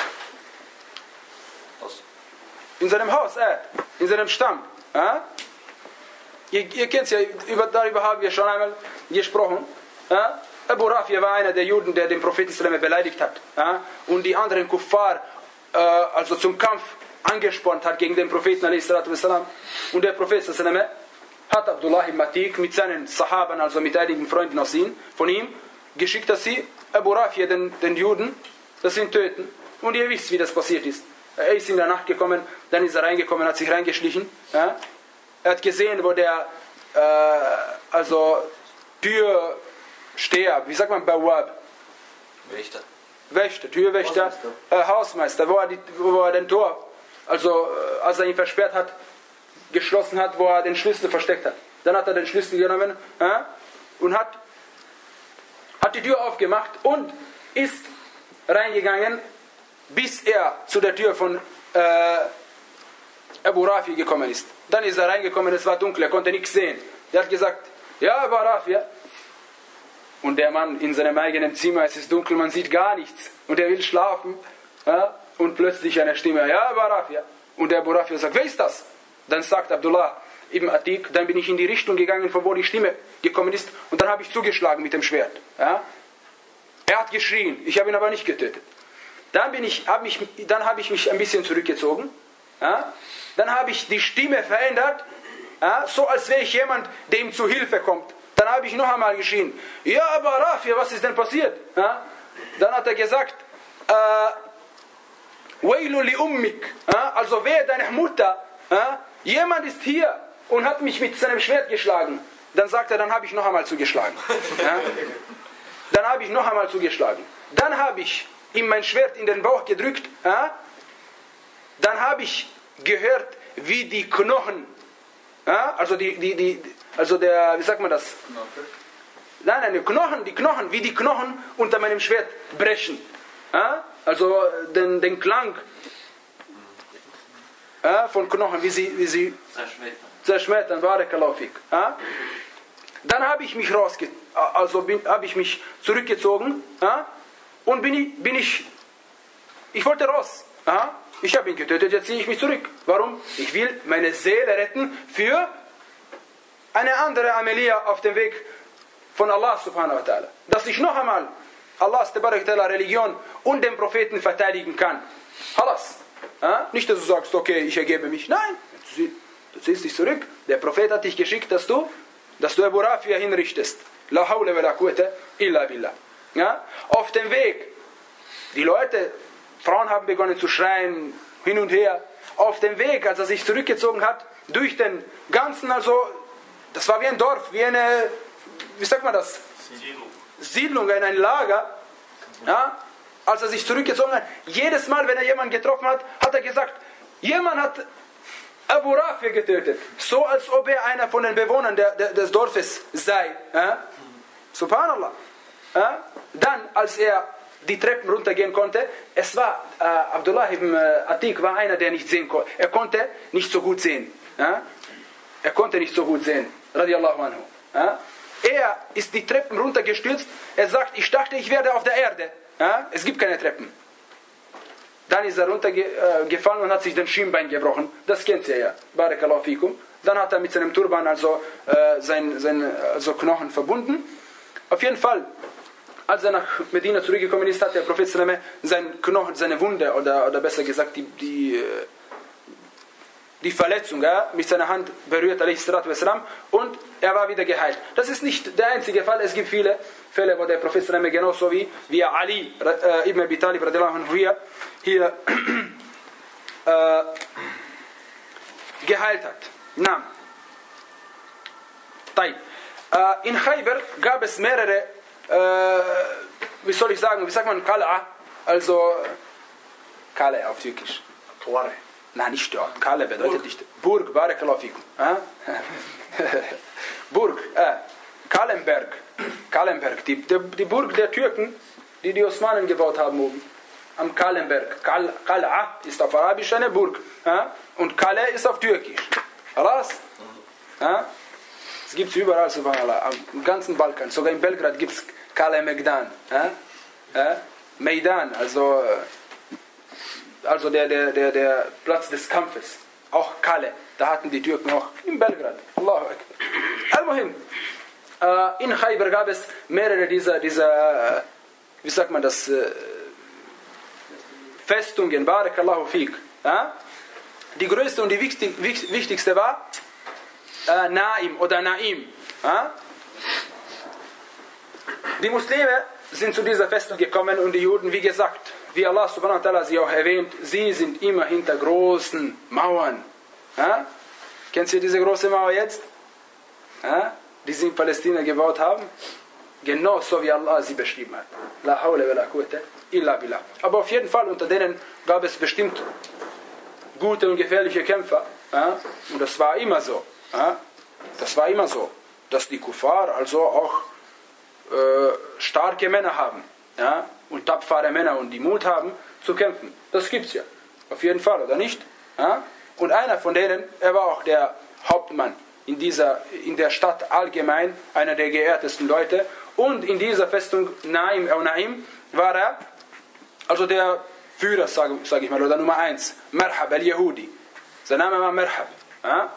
In seinem Haus, äh, in seinem Stamm. Äh? Ihr, ihr kennt es ja, über, darüber haben wir schon einmal gesprochen. Äh? Abu Rafi war einer der Juden, der den Propheten beleidigt hat. Ja? Und die anderen Kuffar äh, also zum Kampf angespornt hat gegen den Propheten. Und der Prophet hat Abdullah ibn Atik mit seinen Sahaben, also mit einigen Freunden aus ihm, von ihm, geschickt, dass sie Abu Rafi, den, den Juden, dass sie ihn töten. Und ihr wisst, wie das passiert ist. Er ist in der Nacht gekommen, dann ist er reingekommen, hat sich reingeschlichen. Ja? Er hat gesehen, wo der äh, also Türsteher, wie sagt man, Bawab? Wächter. Wächter, Türwächter, Hausmeister, äh, Hausmeister wo, er die, wo er den Tor, also äh, als er ihn versperrt hat, geschlossen hat, wo er den Schlüssel versteckt hat. Dann hat er den Schlüssel genommen äh, und hat, hat die Tür aufgemacht und ist reingegangen, bis er zu der Tür von äh, Abu Rafi gekommen ist. Dann ist er reingekommen, es war dunkel, er konnte nichts sehen. Der hat gesagt, ja, Abu Rafi. Und der Mann in seinem eigenen Zimmer, es ist dunkel, man sieht gar nichts. Und er will schlafen. Ja, und plötzlich eine Stimme, ja, Abu Rafi. Und der Abu Rafi sagt, wer ist das? Dann sagt Abdullah ibn Atik, dann bin ich in die Richtung gegangen, von wo die Stimme gekommen ist. Und dann habe ich zugeschlagen mit dem Schwert. Ja. Er hat geschrien, ich habe ihn aber nicht getötet. Dann, bin ich, hab mich, dann habe ich mich ein bisschen zurückgezogen. Ja. Dann habe ich die Stimme verändert, ja, so als wäre ich jemand, der ihm zu Hilfe kommt. Dann habe ich noch einmal geschrien, ja, Abu Rafi, was ist denn passiert? Ja. Dann hat er gesagt, Wailu li ummik, ja, also wehe deine Mutter, ja, jemand ist hier und hat mich mit seinem Schwert geschlagen. Dann sagt er, dann habe ich noch einmal zugeschlagen. Ja. Dann habe ich noch einmal zugeschlagen. Dann habe ich ihm mein Schwert in den Bauch gedrückt. Ja. Dann habe ich gehört, wie die Knochen, ja, also die, die, die, also der, wie sagt man das? Nein, nein, die Knochen, die Knochen, wie die Knochen unter meinem Schwert brechen. Ja. Also den, den Klang, ja, von Knochen, wie sie, wie sie zerschmettern. Barakallahu fik. Ja. Dann habe ich mich rausge, also habe ich mich zurückgezogen, ja, und bin ich, bin ich, ich wollte raus. Ja. Ich habe ihn getötet, jetzt ziehe ich mich zurück. Warum? Ich will meine Seele retten für eine andere Amelia auf dem Weg von Allah subhanahu wa ta'ala. Dass ich noch einmal Allahs Religion und den Propheten verteidigen kann. Halas. Ja? Nicht, dass du sagst, okay, ich ergebe mich. Nein, du ziehst dich zurück. Der Prophet hat dich geschickt, dass du, dass du Abu Rafi hinrichtest. La hawla wa la quwwata illa billah. Ja? Auf dem Weg, die Leute, Frauen haben begonnen zu schreien, hin und her. Auf dem Weg, als er sich zurückgezogen hat, durch den ganzen, also, das war wie ein Dorf, wie eine, wie sagt man das? Siedlung. Siedlung, ein Lager. Ja? Als er sich zurückgezogen hat, jedes Mal, wenn er jemanden getroffen hat, hat er gesagt, jemand hat Abu Rafi getötet. So, als ob er einer von den Bewohnern der, der, des Dorfes sei. Ja? Subhanallah. Ja? Dann, als er die Treppen runtergehen konnte, es war, äh, Abdullah ibn Atik war einer, der nicht sehen konnte. Er konnte nicht so gut sehen. Ja? Er konnte nicht so gut sehen. Radiallahu anhu. Ja? Er ist die Treppen runtergestürzt. Er sagt, ich dachte, ich werde auf der Erde. Ja? Es gibt keine Treppen. Dann ist er runtergefallen und hat sich den Schienbein gebrochen. Das kennt ihr ja. Barakallahu fikum. Dann hat er mit seinem Turban also äh, sein, sein also Knochen verbunden. Auf jeden Fall, als er nach Medina zurückgekommen ist, hat der Prophet sein Knochen, seine Wunde, oder, oder besser gesagt die, die, die Verletzung, ja, mit seiner Hand berührt, und er war wieder geheilt. Das ist nicht der einzige Fall, es gibt viele Fälle, wo der Prophet genauso wie, wie Ali äh, ibn Abi Talib hier, hier äh, geheilt hat. Na. Äh, in Khaybar gab es mehrere, äh, wie soll ich sagen, wie sagt man Qala, also Kale auf Türkisch. Qaware. Nein, nicht dort. Kale bedeutet nicht Burg, Barakallahu fikum. Burg, äh, Kalenberg. Kalenberg, die, die, die Burg der Türken, die die Osmanen gebaut haben oben. Am Kalenberg. Kal, Kal'a ist auf Arabisch eine Burg. Äh? Und Kale ist auf Türkisch. Raus? Äh? Es gibt es überall, subhanallah, am ganzen Balkan. Sogar in Belgrad gibt es Kale Megdan. Äh? Äh? Meidan, also, also der, der, der, der Platz des Kampfes. Auch Kale, da hatten die Türken auch in Belgrad. Allahu Akbar. Al-Muhim. Äh, in Khaybar gab es mehrere dieser, dieser wie sagt man das, äh, Festungen, Barakallahu Fik. Ja? Die größte und die wichtig, wichtigste war äh, Naim oder Naim. Ja? Die Muslime sind zu dieser Festung gekommen und die Juden, wie gesagt, wie Allah subhanahu wa ta'ala sie auch erwähnt, sie sind immer hinter großen Mauern. Ja? Kennst du diese große Mauer jetzt? Ja? Die sie in Palästina gebaut haben? Genau so wie Allah sie beschrieben hat. La hawla wa la quwwata illa billah. Aber auf jeden Fall unter denen gab es bestimmt gute und gefährliche Kämpfer. Ja? Und das war immer so. Ja? Das war immer so, dass die Kuffar also auch äh, starke Männer haben. Ja? Und tapfere Männer und die Mut haben zu kämpfen. Das gibt's ja. Auf jeden Fall, oder nicht? Ja? Und einer von denen, er war auch der Hauptmann in, dieser, in der Stadt allgemein, einer der geehrtesten Leute. Und in dieser Festung Naim, äh, Naim war er, also der Führer, sage sag ich mal, oder Nummer eins, Merhab al-Yahudi. Sein Name war Merhab. Ja?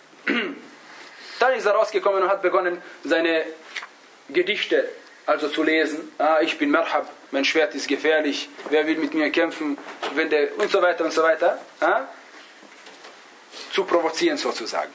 Dann ist er rausgekommen und hat begonnen, seine Gedichte also zu lesen. Ah, ich bin Merhab, mein Schwert ist gefährlich, wer will mit mir kämpfen, wenn der, und so weiter und so weiter. Ah? Zu provozieren sozusagen.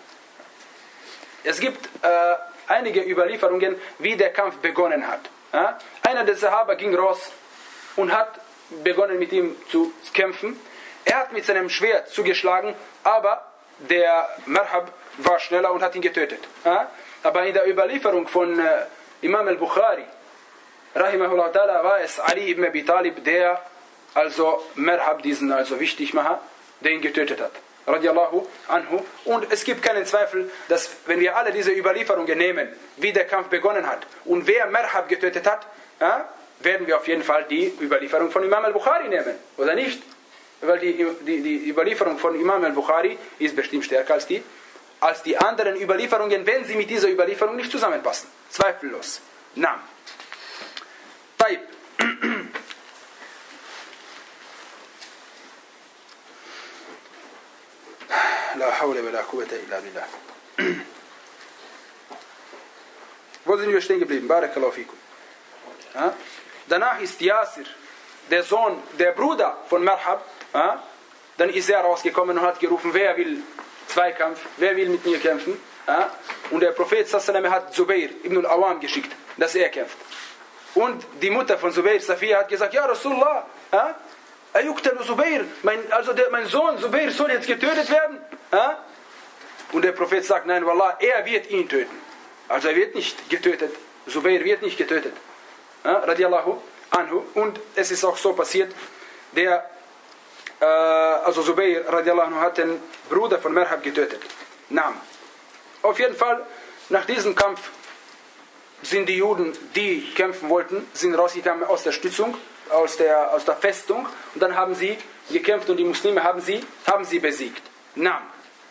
Es gibt äh, einige Überlieferungen, wie der Kampf begonnen hat. Ah? Einer der Sahaba ging raus und hat begonnen mit ihm zu kämpfen. Er hat mit seinem Schwert zugeschlagen, aber der Merhab war schneller und hat ihn getötet. Ah? Aber in der Überlieferung von äh, Imam al-Bukhari, rahimahullah ta'ala, war es Ali ibn Abi Talib, der also Merhab, diesen also Wichtigmacher, der ihn getötet hat. Radiallahu anhu. Und es gibt keinen Zweifel, dass wenn wir alle diese Überlieferungen nehmen, wie der Kampf begonnen hat und wer Merhab getötet hat, ja, werden wir auf jeden Fall die Überlieferung von Imam al-Bukhari nehmen, oder nicht? Weil die, die, die Überlieferung von Imam al-Bukhari ist bestimmt stärker als die, als die anderen Überlieferungen, wenn sie mit dieser Überlieferung nicht zusammenpassen. Zweifellos. Na. Taib. La hawla wa la quwwata illa billah. Wo sind wir stehen geblieben? Barakallahu fikum. Ja? Danach ist Yasir, der Sohn, der Bruder von Merhab, ja? Dann ist er rausgekommen und hat gerufen, wer will Zweikampf, wer will mit mir kämpfen? Ja? Und der Prophet sallallahu hat Zubair ibn al-Awam geschickt, dass er kämpft. Und die Mutter von Zubair, Safiya, hat gesagt, ja Rasulullah, ja? Zubair, mein, also der, mein Sohn Zubair soll jetzt getötet werden. Ja? Und der Prophet sagt, nein, Wallah, er wird ihn töten. Also er wird nicht getötet. Zubair wird nicht getötet. Ja? Radiallahu anhu. Und es ist auch so passiert, der, äh, also Zubair radiallahu anhu hat den Bruder von Merhab getötet. Naam. Auf jeden Fall, nach diesem Kampf sind die Juden, die kämpfen wollten, sind rausgegangen aus der Stützung, aus der, aus der Festung, und dann haben sie gekämpft und die Muslime haben sie, haben sie besiegt. Naam.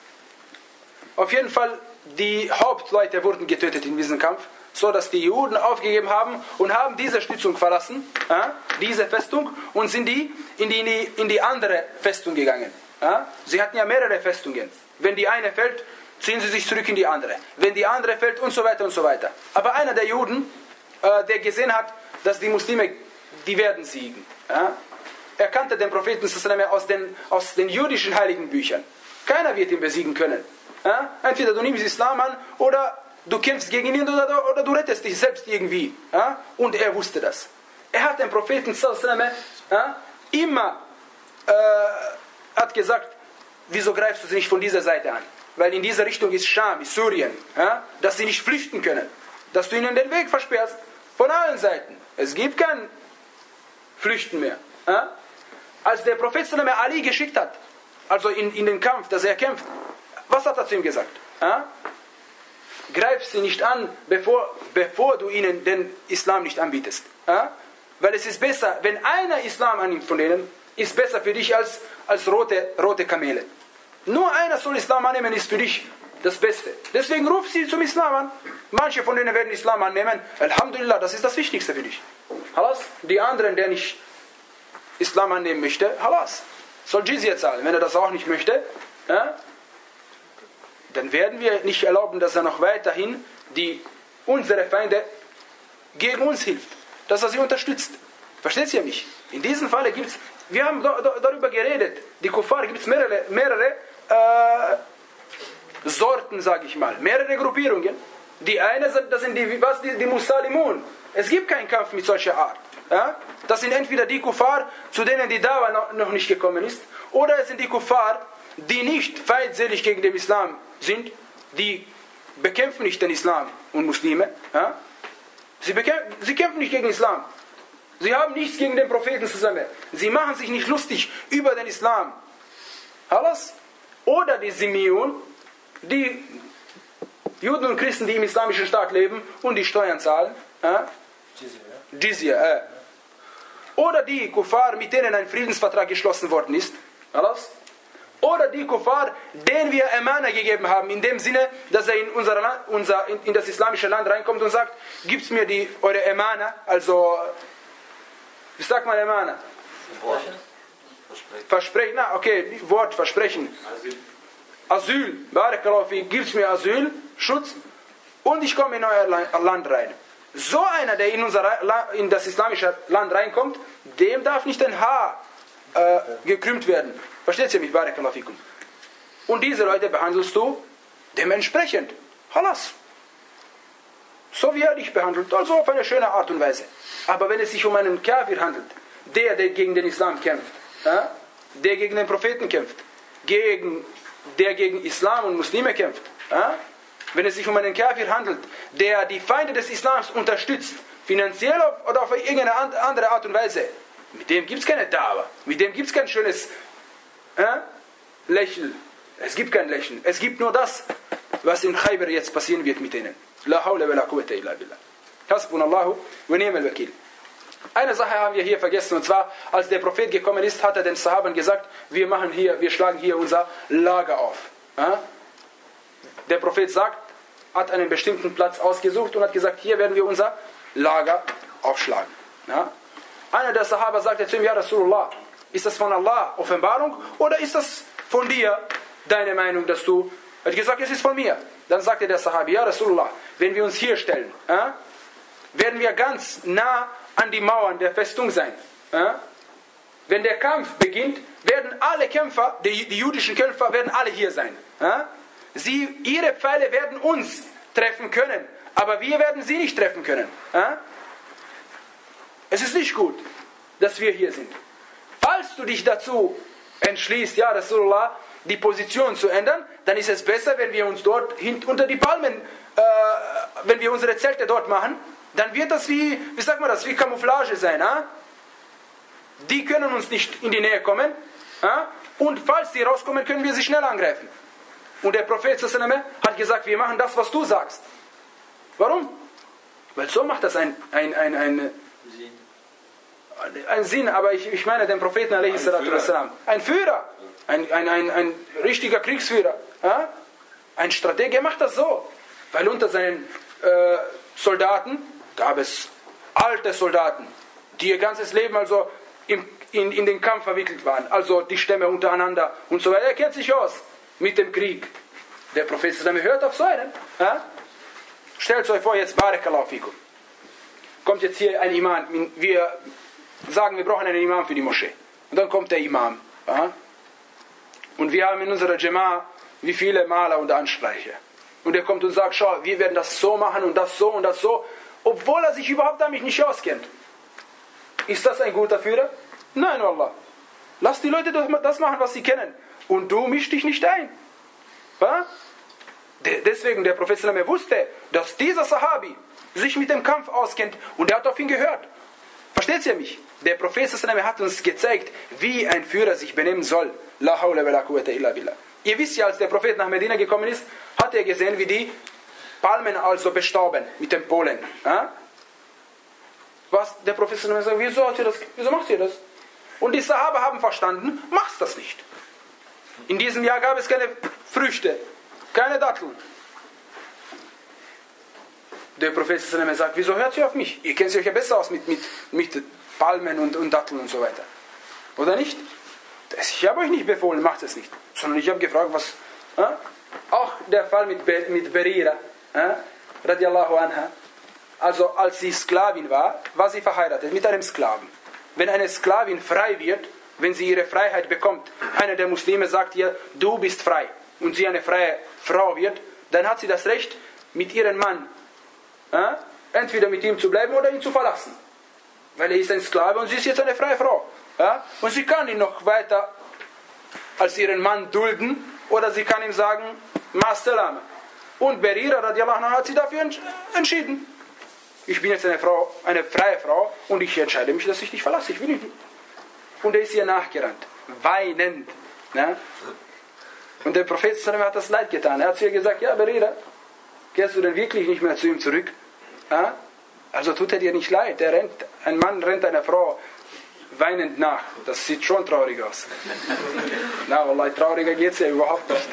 Auf jeden Fall, die Hauptleute wurden getötet in diesem Kampf, so dass die Juden aufgegeben haben und haben diese Stützung verlassen, äh, diese Festung, und sind die in, die in die in die andere Festung gegangen. Äh. Sie hatten ja mehrere Festungen. Wenn die eine fällt, ziehen sie sich zurück in die andere. Wenn die andere fällt, und so weiter und so weiter. Aber einer der Juden, äh, der gesehen hat, dass die Muslime, die werden siegen. Ja? Er kannte den Propheten aus den, aus den jüdischen heiligen Büchern. Keiner wird ihn besiegen können. Ja? Entweder du nimmst Islam an, oder du kämpfst gegen ihn, oder, oder du rettest dich selbst irgendwie. Ja? Und er wusste das. Er hat den Propheten ja, immer äh, hat gesagt, wieso greifst du sie nicht von dieser Seite an? Weil in dieser Richtung ist Scham, ist Syrien, ja? Dass sie nicht flüchten können. Dass du ihnen den Weg versperrst. Von allen Seiten. Es gibt kein Flüchten mehr. Ja? Als der Prophet Ali geschickt hat, also in, in den Kampf, dass er kämpft, was hat er zu ihm gesagt? Ja? Greif sie nicht an, bevor, bevor du ihnen den Islam nicht anbietest. Ja? Weil es ist besser, wenn einer Islam annimmt von denen, ist besser für dich als, als rote, rote Kamele. Nur einer soll Islam annehmen, ist für dich das Beste. Deswegen ruf sie zum Islam an. Manche von denen werden Islam annehmen. Alhamdulillah, das ist das Wichtigste für dich. Halas. Die anderen, der nicht Islam annehmen möchte, halas. Soll Jizya zahlen. Wenn er das auch nicht möchte, ja, dann werden wir nicht erlauben, dass er noch weiterhin die unsere Feinde gegen uns hilft, dass er sie unterstützt. Versteht ihr mich? In diesem Falle gibt es, wir haben do, do, darüber geredet, die Kuffar gibt es mehrere, mehrere äh, Sorten, sage ich mal, mehrere Gruppierungen. Die eine sind, das sind die, was, die, die Musalimun. Es gibt keinen Kampf mit solcher Art. Ja? Das sind entweder die Kuffar, zu denen die Dawa noch, noch nicht gekommen ist, oder es sind die Kuffar, die nicht feindselig gegen den Islam sind, die bekämpfen nicht den Islam und Muslime. Ja? Sie, bekämpfen, sie kämpfen nicht gegen den Islam. Sie haben nichts gegen den Propheten zusammen. Sie machen sich nicht lustig über den Islam. Alles? Oder die Simion, die Juden und Christen, die im islamischen Staat leben und die Steuern zahlen. Äh? Jizya. Äh. Oder die Kuffar, mit denen ein Friedensvertrag geschlossen worden ist. Alles? Oder die Kuffar, denen wir Amana gegeben haben, in dem Sinne, dass er in, unser Land, unser, in, in das islamische Land reinkommt und sagt, gibt's mir die, eure Amana, also, wie sagt man Amana? Versprechen. Versprechen, na okay, Wort, Versprechen. Asyl. Asyl, Barakallahu fi, gibt's mir Asyl, Schutz, und ich komme in euer Land rein. So einer, der in, unser, in das islamische Land reinkommt, dem darf nicht ein Haar äh, gekrümmt werden. Versteht ihr mich? Barakallahu fikum. Und diese Leute behandelst du dementsprechend. Halas. So wie er dich behandelt. Also auf eine schöne Art und Weise. Aber wenn es sich um einen Kafir handelt, der, der gegen den Islam kämpft, äh, der gegen den Propheten kämpft, gegen, der gegen Islam und Muslime kämpft, äh, wenn es sich um einen Kafir handelt, der die Feinde des Islams unterstützt, finanziell oder auf irgendeine andere Art und Weise, mit dem gibt es keine Dawa. Mit dem gibt es kein schönes äh, Lächeln. Es gibt kein Lächeln. Es gibt nur das, was in Khaybar jetzt passieren wird mit denen. La hawla wa la quwwata illa billah. Hasbunallahu wa ni'mal wakil. Eine Sache haben wir hier vergessen, und zwar, als der Prophet gekommen ist, hat er den Sahabern gesagt, wir machen hier, wir schlagen hier unser Lager auf. Ja? Der Prophet sagt, hat einen bestimmten Platz ausgesucht und hat gesagt, hier werden wir unser Lager aufschlagen. Ja? Einer der Sahaba sagte zu ihm, ja Rasulullah, ist das von Allah Offenbarung oder ist das von dir deine Meinung, dass du... Er hat gesagt, es ist von mir. Dann sagte der Sahabi, ja Rasulullah, wenn wir uns hier stellen, ja, werden wir ganz nah an die Mauern der Festung sein. Ja? Wenn der Kampf beginnt, werden alle Kämpfer, die, die jüdischen Kämpfer, werden alle hier sein. Ja? Sie, ihre Pfeile werden uns treffen können, aber wir werden sie nicht treffen können. Ja? Es ist nicht gut, dass wir hier sind. Falls du dich dazu entschließt, ja Rasulullah, die Position zu ändern, dann ist es besser, wenn wir uns dort unter die Palmen, äh, wenn wir unsere Zelte dort machen, dann wird das wie, wie sagt man das, wie Camouflage sein. Äh? Die können uns nicht in die Nähe kommen, äh? und falls die rauskommen, können wir sie schnell angreifen. Und der Prophet hat gesagt, wir machen das, was du sagst. Warum? Weil so macht das ein, ein, ein, ein, ein Sinn, aber ich, ich meine den Propheten a s. Ein Führer, ein, ein, ein, ein richtiger Kriegsführer, ja? Ein Stratege macht das so, weil unter seinen äh, Soldaten gab es alte Soldaten, die ihr ganzes Leben also im, in, in den Kampf verwickelt waren, also die Stämme untereinander und so weiter. Er kennt sich aus mit dem Krieg. Der Prophet hört auf so einen. Ja? Stellt euch vor, jetzt Barakallahu fikum. Kommt jetzt hier ein Imam, wir sagen, wir brauchen einen Imam für die Moschee. Und dann kommt der Imam. Ja? Und wir haben in unserer Jama'a wie viele Maler und Ansprecher. Und er kommt und sagt, schau, wir werden das so machen und das so und das so, obwohl er sich überhaupt damit nicht auskennt. Ist das ein guter Führer? Nein, Wallah. Lass die Leute das machen, was sie kennen. Und du misch dich nicht ein. Ja? Deswegen, der Prophet wusste, dass dieser Sahabi sich mit dem Kampf auskennt und er hat auf ihn gehört. Versteht ihr mich? Der Prophet hat uns gezeigt, wie ein Führer sich benehmen soll. La hawla wa la quwwata illa billah. Ihr wisst ja, als der Prophet nach Medina gekommen ist, hat er gesehen, wie die Palmen also bestauben mit dem Pollen. Ja? Was der Prophet sagt, wieso, hat ihr das, wieso macht ihr das? Und die Sahaba haben verstanden, machst das nicht. In diesem Jahr gab es keine Früchte, keine Datteln. Der Prophet sagt, wieso hört ihr auf mich? Ihr kennt euch ja besser aus mit, mit, mit Palmen und, und Datteln und so weiter. Oder nicht? Ich habe euch nicht befohlen, macht es nicht. Sondern ich habe gefragt, was... Äh? Auch der Fall mit, Be, mit Berira. Äh? radiallahu anha, also als sie Sklavin war, war sie verheiratet mit einem Sklaven. Wenn eine Sklavin frei wird, wenn sie ihre Freiheit bekommt, einer der Muslime sagt ihr, du bist frei, und sie eine freie Frau wird, dann hat sie das Recht, mit ihrem Mann äh, entweder mit ihm zu bleiben oder ihn zu verlassen. Weil er ist ein Sklave und sie ist jetzt eine freie Frau. Ja? Und sie kann ihn noch weiter als ihren Mann dulden, oder sie kann ihm sagen, Ma salama. Und Berira radiallahu anha hat sie dafür entschieden. Ich bin jetzt eine Frau, eine freie Frau, und ich entscheide mich, dass ich dich verlasse. Ich will nicht. Und er ist ihr nachgerannt, weinend. Ne? Und der Prophet hat das leid getan. Er hat zu ihr gesagt, ja Berira, gehst du denn wirklich nicht mehr zu ihm zurück? Ja? Also tut er dir nicht leid. Er rennt, ein Mann rennt einer Frau weinend nach. Das sieht schon traurig aus. Na, wallahi, trauriger geht es ja überhaupt nicht.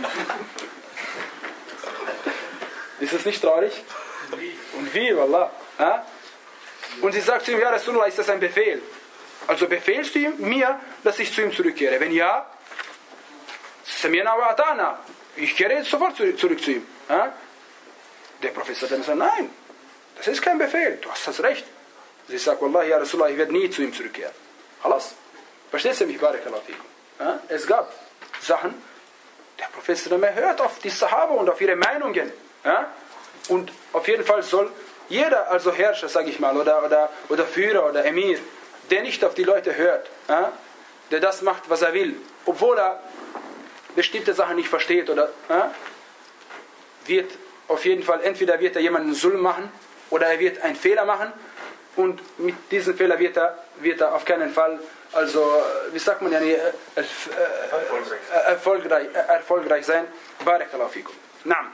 Ist es nicht traurig? Und wie, wallah. Ja? Und sie sagt zu ihm, ja Rasulullah, ist das ein Befehl? Also befehlst du mir, dass ich zu ihm zurückkehre? Wenn ja, Samina wa atana. Ich kehre jetzt sofort zurück zu ihm. Ja? Der Prophet sagt dann, nein, das ist kein Befehl, du hast das Recht. Sie sagt, Wallahi, ja Rasulullah, ich werde nie zu ihm zurückkehren. Halas. Verstehst du mich, Barakallahu fikum? Ja? Es gab Sachen, der Prophet hört auf die Sahaba und auf ihre Meinungen. Ja? Und auf jeden Fall soll jeder, also Herrscher, sage ich mal, oder, oder, oder Führer oder Emir, der nicht auf die Leute hört, ja? Der das macht, was er will, obwohl er bestimmte Sachen nicht versteht, oder ja? Wird auf jeden Fall, entweder wird er jemanden Sulm machen, oder er wird einen Fehler machen, und mit diesem Fehler wird er, wird er auf keinen Fall, also, wie sagt man ja, äh, äh, äh, erfolgreich, äh, erfolgreich sein. Barakallahu fikum. Naam.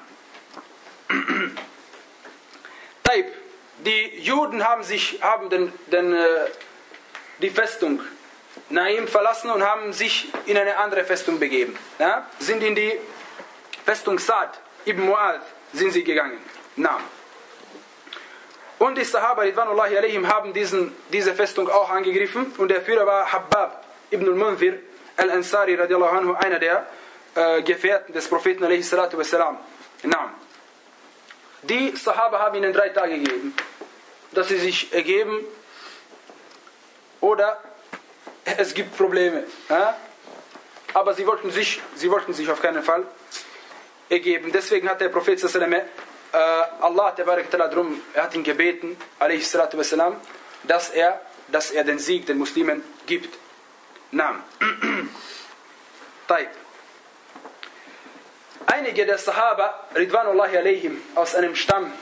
Taib. Die Juden haben sich, haben den, den, äh, die Festung Naim verlassen und haben sich in eine andere Festung begeben. Ja? Sind in die Festung Sa'd ibn Mu'adh sind sie gegangen. Naam. Und die Sahaba Ridwanullahi alaihim haben diesen, diese Festung auch angegriffen, und der Führer war Habbab ibn al-Munzir al-Ansari radiallahu anhu, einer der äh, Gefährten des Propheten alaihi salatu wassalam. Naam. Die Sahaba haben ihnen drei Tage gegeben, dass sie sich ergeben, oder es gibt Probleme. Ja? Aber sie wollten sich, sie wollten sich auf keinen Fall ergeben. Deswegen hat der Prophet sallallahu alaihi wasallam Uh, Allah drum, er hat ihn gebeten, alaihi salatu wassalam, dass er, dass er den Sieg den Muslimen gibt. Naam. Taib. Einige der Sahaba, Ridwanullahi alaihim, aus einem Stamm,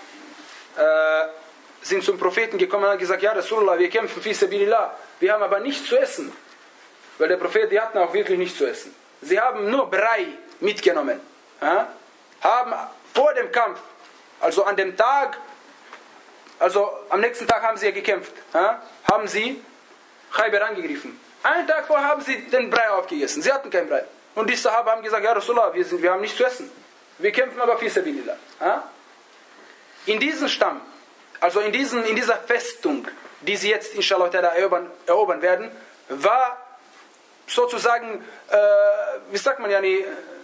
uh, sind zum Propheten gekommen und haben gesagt, ja Rasulullah, wir kämpfen fi sabilillah, wir haben aber nichts zu essen. Weil der Prophet, die hatten auch wirklich nichts zu essen. Sie haben nur Brei mitgenommen. Ja? Haben vor dem Kampf, also an dem Tag, also am nächsten Tag haben sie ja gekämpft, ja, haben sie Khaybar angegriffen. Einen Tag vorher haben sie den Brei aufgegessen. Sie hatten keinen Brei. Und die Sahaba haben gesagt, ja Rasulullah, wir, sind, wir haben nichts zu essen. Wir kämpfen aber fi sabilillah. Ja. In diesem Stamm, also in, diesen, in dieser Festung, die sie jetzt inshallah erobern, erobern werden, war sozusagen, äh, wie sagt man ja, nie,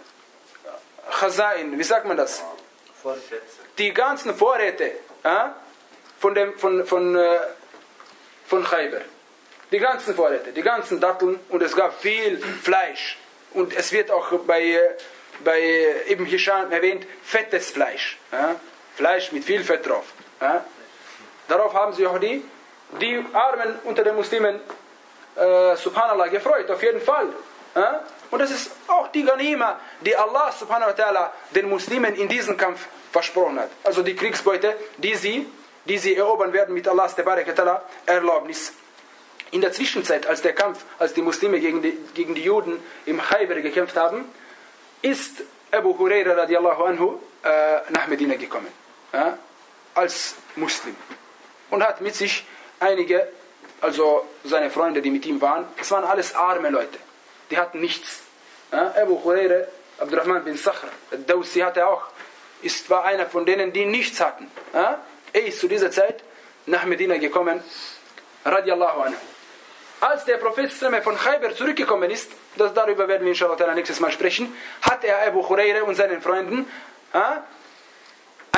Khazain, wie sagt man das? Vorschätze. Die ganzen Vorräte äh, von, dem, von, von, äh, von Khaybar. Die ganzen Vorräte, die ganzen Datteln, und es gab viel Fleisch. Und es wird auch bei, bei Ibn Hisham erwähnt, fettes Fleisch. Äh, Fleisch mit viel Fett drauf. Äh. Darauf haben sich auch die, die Armen unter den Muslimen, äh, subhanallah, gefreut, auf jeden Fall. Äh. Und das ist auch die Ghanima, die Allah subhanahu wa ta'ala den Muslimen in diesem Kampf versprochen hat. Also die Kriegsbeute, die sie, die sie erobern werden mit Allahs Erlaubnis. In der Zwischenzeit, als der Kampf, als die Muslime gegen die, gegen die Juden im Khaybar gekämpft haben, ist Abu Huraira radiallahu anhu äh, nach Medina gekommen. Äh, als Muslim. Und hat mit sich einige, also seine Freunde, die mit ihm waren, es waren alles arme Leute. Die hatten nichts. Ja, Abu Huraira, Abdurrahman bin Sakhr, Dawsi hatte auch, ist, war einer von denen, die nichts hatten. Ja, er ist zu dieser Zeit nach Medina gekommen, radiallahu anhu. Als der Prophet von Khaybar zurückgekommen ist, das, darüber werden wir inshallah nächstes Mal sprechen, hat er Abu Huraira und seinen Freunden ja, ein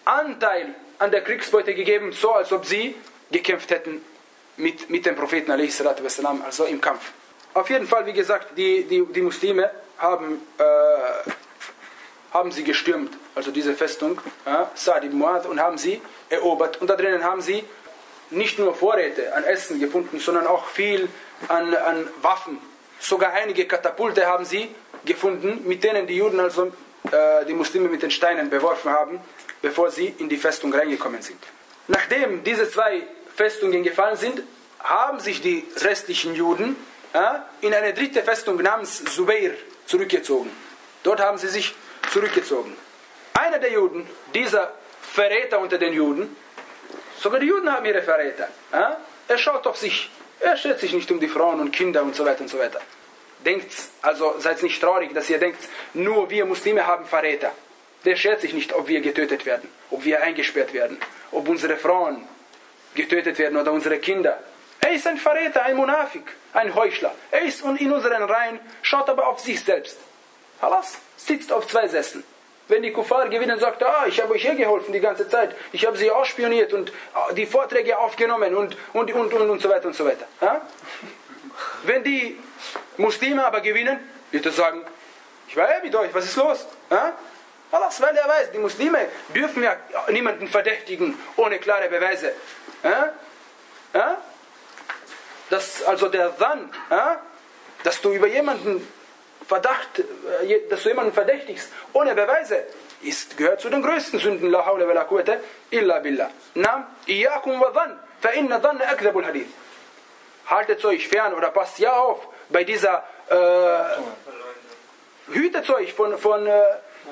Anteil an der Kriegsbeute gegeben, so als ob sie gekämpft hätten mit, mit dem Propheten a s, also im Kampf. Auf jeden Fall, wie gesagt, die, die, die Muslime haben, äh, haben sie gestürmt, also diese Festung, ja, Sa'd ibn Mu'adh, und haben sie erobert. Und da drinnen haben sie nicht nur Vorräte an Essen gefunden, sondern auch viel an, an Waffen. Sogar einige Katapulte haben sie gefunden, mit denen die Juden, also äh, die Muslime, mit den Steinen beworfen haben, bevor sie in die Festung reingekommen sind. Nachdem diese zwei Festungen gefallen sind, haben sich die restlichen Juden äh, in eine dritte Festung namens Zubair zurückgezogen. Dort haben sie sich zurückgezogen. Einer der Juden, dieser Verräter unter den Juden, sogar die Juden haben ihre Verräter. Äh? Er schaut auf sich. Er schert sich nicht um die Frauen und Kinder und so weiter und so weiter. Denkt, also seid nicht traurig, dass ihr denkt, nur wir Muslime haben Verräter. Der schert sich nicht, ob wir getötet werden, ob wir eingesperrt werden, ob unsere Frauen getötet werden oder unsere Kinder. Er ist ein Verräter, ein Munafik, ein Heuchler. Er ist in unseren Reihen, schaut aber auf sich selbst. Halas, sitzt auf zwei Sesseln. Wenn die Kuffar gewinnen, sagt er, ah, ich habe euch hier geholfen die ganze Zeit. Ich habe sie ausspioniert und die Vorträge aufgenommen und, und, und, und, und so weiter und so weiter. Ja? Wenn die Muslime aber gewinnen, wird er sagen, ich war ja mit euch, was ist los? Ja? Alles, weil er weiß, die Muslime dürfen ja niemanden verdächtigen ohne klare Beweise. Ja? Ja? Das, also der Dhann, ja? Dass du über jemanden Verdacht, dass du jemanden verdächtigst ohne Beweise, ist, gehört zu den größten Sünden. La hawla wa la quwwata illa billah. Nam, iyyakum wa dhann, fa inna dhanna akdhabul hadith. Haltet euch fern oder passt ja auf bei dieser äh, hütet euch von, von äh,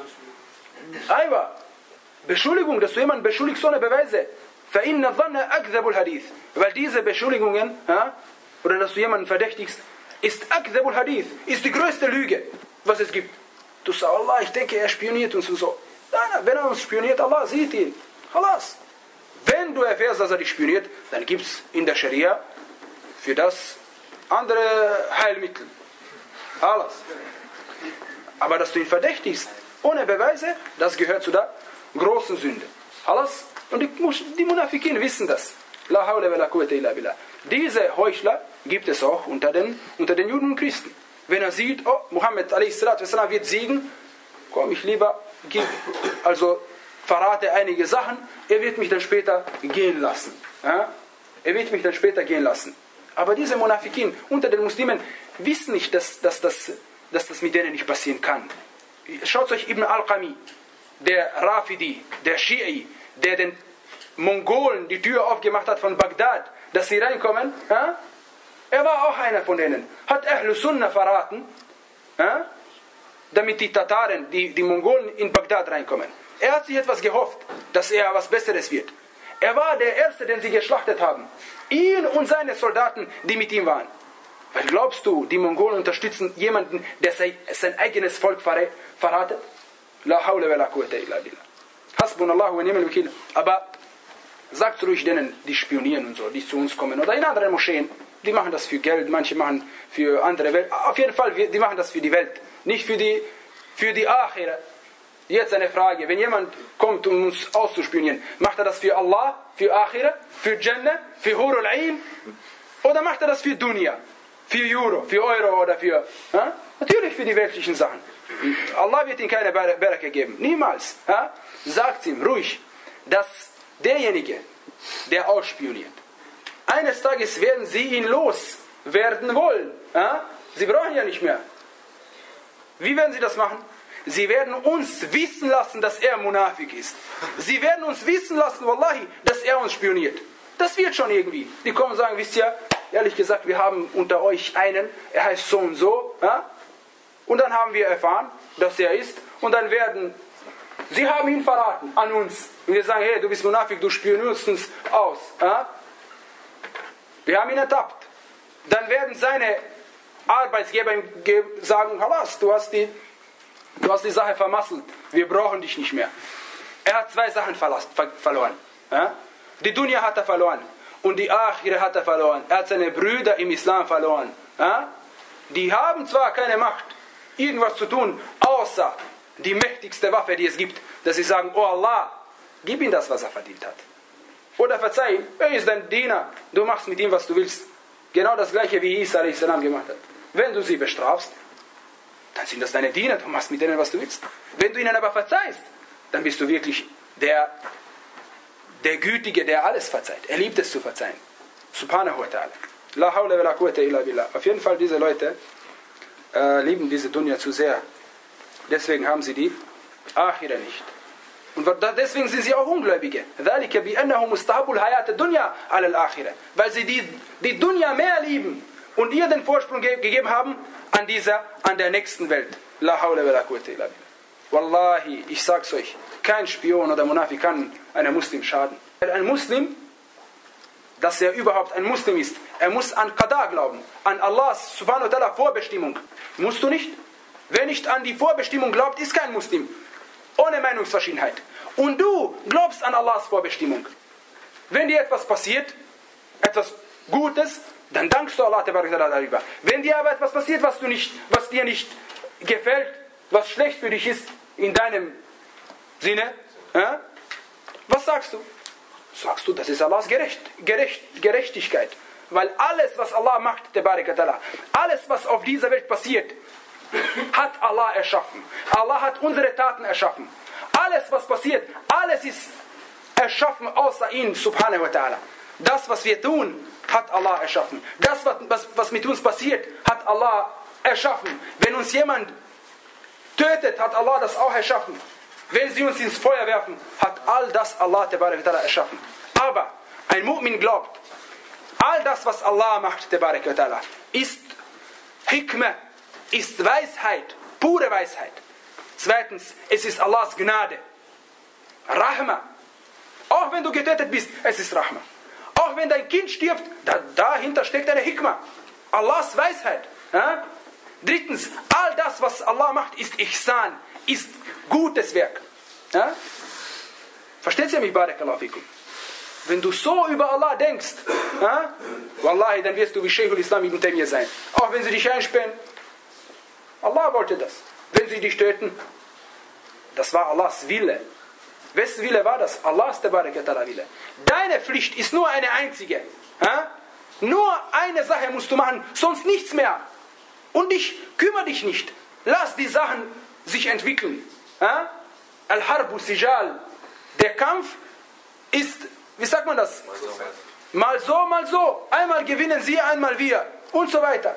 Aywa, Beschuldigung, dass du jemanden beschuldigst ohne Beweise. Fa inna dhanna akdhabul hadith. Weil diese Beschuldigungen, ja, oder dass du jemanden verdächtigst, ist akdhabul hadith, ist die größte Lüge, was es gibt. Du sagst, Allah, ich denke, er spioniert uns und so. Nein, nein, wenn er uns spioniert, Allah sieht ihn. Khalas. Wenn du erfährst, dass er dich spioniert, dann gibt es in der Scharia für das andere Heilmittel. Alles. Aber dass du ihn verdächtigst, ohne Beweise, das gehört zu der großen Sünde. Alles. Und die, die Munafikin wissen das. La hawla wa la quwwata illa billah. Diese Heuchler gibt es auch unter den, unter den Juden und Christen. Wenn er sieht, oh, Muhammad a s wird siegen, komm ich lieber, gib, also verrate einige Sachen, er wird mich dann später gehen lassen. Ja? Er wird mich dann später gehen lassen. Aber diese Munafikin unter den Muslimen wissen nicht, dass, dass, dass, dass das mit denen nicht passieren kann. Schaut euch Ibn al-Qami, der Rafidi, der Schi'i, der den Mongolen die Tür aufgemacht hat von Bagdad, dass sie reinkommen. Ja? Er war auch einer von denen. Hat Ahlus Sunnah verraten, ja? Damit die Tataren, die, die Mongolen in Bagdad reinkommen. Er hat sich etwas gehofft, dass er was Besseres wird. Er war der Erste, den sie geschlachtet haben. Ihn und seine Soldaten, die mit ihm waren. Weil glaubst du, die Mongolen unterstützen jemanden, der sein, sein eigenes Volk verratet? La hawla wa la quwwata illa billah. Hasbunallahu wa ni'mal wakil. Aber sagt ruhig denen, die spionieren und so, die zu uns kommen. Oder in anderen Moscheen. Die machen das für Geld, manche machen für andere Welt. Auf jeden Fall, die machen das für die Welt. Nicht für die, für die Akhira. Jetzt eine Frage. Wenn jemand kommt, um uns auszuspionieren, macht er das für Allah, für Akhira, für Jannah, für Hurul Ain? Oder macht er das für Dunya? Für Euro, für Euro oder für... Ja? Natürlich für die weltlichen Sachen. Allah wird ihm keine Berke geben. Niemals. Ja? Sagt ihm ruhig, dass derjenige, der ausspioniert, eines Tages werden sie ihn loswerden wollen. Ja? Sie brauchen ja nicht mehr. Wie werden sie das machen? Sie werden uns wissen lassen, dass er Munafik ist. Sie werden uns wissen lassen, Wallahi, dass er uns spioniert. Das wird schon irgendwie. Die kommen und sagen, wisst ihr, ehrlich gesagt, wir haben unter euch einen, er heißt so und so. Ja? Und dann haben wir erfahren, dass er ist. Und dann werden, sie haben ihn verraten an uns. Und wir sagen, hey, du bist Munafik, du spionierst uns aus. Ja? Wir haben ihn ertappt. Dann werden seine Arbeitsgeber ihm sagen, Halas, du hast die, du hast die Sache vermasselt. Wir brauchen dich nicht mehr. Er hat zwei Sachen verloren. Ja? Die Dunya hat er verloren. Und die Akhira hat er verloren. Er hat seine Brüder im Islam verloren. Ja? Die haben zwar keine Macht, irgendwas zu tun, außer die mächtigste Waffe, die es gibt, dass sie sagen, oh Allah, Gib ihm das, was er verdient hat. Oder verzeih ihm, er ist dein Diener, du machst mit ihm, was du willst. Genau das gleiche, wie Isa a s gemacht hat. Wenn du sie bestrafst, dann sind das deine Diener, du machst mit denen, was du willst. Wenn du ihnen aber verzeihst, dann bist du wirklich der, der Gütige, der alles verzeiht. Er liebt es zu verzeihen. Subhanahu wa ta'ala. La hawla wa la quwwata illa billah. Auf jeden Fall, diese Leute äh, lieben diese Dunya zu sehr. Deswegen haben sie die Akhira nicht. Und deswegen sind sie auch Ungläubige. ذَلِكَ بِأَنَّهُ مُسْتَحَبُّ الْحَيَاةِ الدُّنْيَا عَلَى الْآخِرَةِ. Weil sie die, die Dunya mehr lieben und ihr den Vorsprung ge gegeben haben an dieser, an der nächsten Welt. La hawla wa la quwwata illa billah. Wallahi, ich sag's euch, kein Spion oder Munafi kann einem Muslim schaden. Ein Muslim, dass er überhaupt ein Muslim ist, er muss an Qada glauben, an Allahs subhanahu wa ta'ala Vorbestimmung. Musst du nicht? Wer nicht an die Vorbestimmung glaubt, ist kein Muslim. Ohne Meinungsverschiedenheit. Und du glaubst an Allahs Vorbestimmung. Wenn dir etwas passiert, etwas Gutes, dann dankst du Allah darüber. Wenn dir aber etwas passiert, was, du nicht, was dir nicht gefällt, was schlecht für dich ist, in deinem Sinne, äh, was sagst du? Sagst du, das ist Allahs Gerecht, Gerecht, Gerechtigkeit. Weil alles, was Allah macht, alles, was auf dieser Welt passiert, hat Allah erschaffen. Allah hat unsere Taten erschaffen. Alles, was passiert, alles ist erschaffen außer ihm, subhanahu wa ta'ala. Das, was wir tun, hat Allah erschaffen. Das, was, was, was mit uns passiert, hat Allah erschaffen. Wenn uns jemand tötet, hat Allah das auch erschaffen. Wenn sie uns ins Feuer werfen, hat all das Allah erschaffen. Aber ein Mu'min glaubt, all das, was Allah macht, ist Hikmah, ist Weisheit, pure Weisheit. Zweitens, es ist Allahs Gnade. Rahma. Auch wenn du getötet bist, es ist Rahma. Auch wenn dein Kind stirbt, da, dahinter steckt eine Hikmah. Allahs Weisheit. Ja? Drittens, all das, was Allah macht, ist Ihsan, ist gutes Werk. Ja? Versteht ihr mich, Barakallahu fikum? Wenn du so über Allah denkst, ja? Wallahi, dann wirst du wie Sheikhul Islam ibn Taymiyyah sein. Auch wenn sie dich einsperren, Allah wollte das. Wenn sie dich töten, das war Allahs Wille. Wessen Wille war das? Allahs Wille. Deine Pflicht ist nur eine einzige. Ja? Nur eine Sache musst du machen, sonst nichts mehr. Und dich, kümmere dich nicht. Lass die Sachen sich entwickeln. Ja? Al-Harbu Sijal. Der Kampf ist, wie sagt man das? Mal so, mal so. Einmal gewinnen sie, einmal wir. Und so weiter.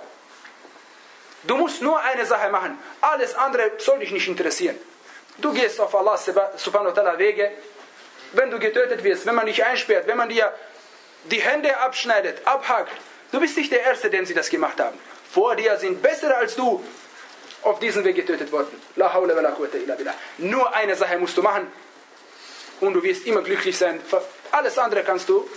Du musst nur eine Sache machen. Alles andere soll dich nicht interessieren. Du gehst auf Allah subhanahu wa ta'ala Wege. Wenn du getötet wirst, wenn man dich einsperrt, wenn man dir die Hände abschneidet, abhackt. Du bist nicht der Erste, dem sie das gemacht haben. Vor dir sind bessere als du auf diesem Weg getötet worden. La hawla wa la quwwata illa billah. Nur eine Sache musst du machen und du wirst immer glücklich sein. Alles andere kannst du.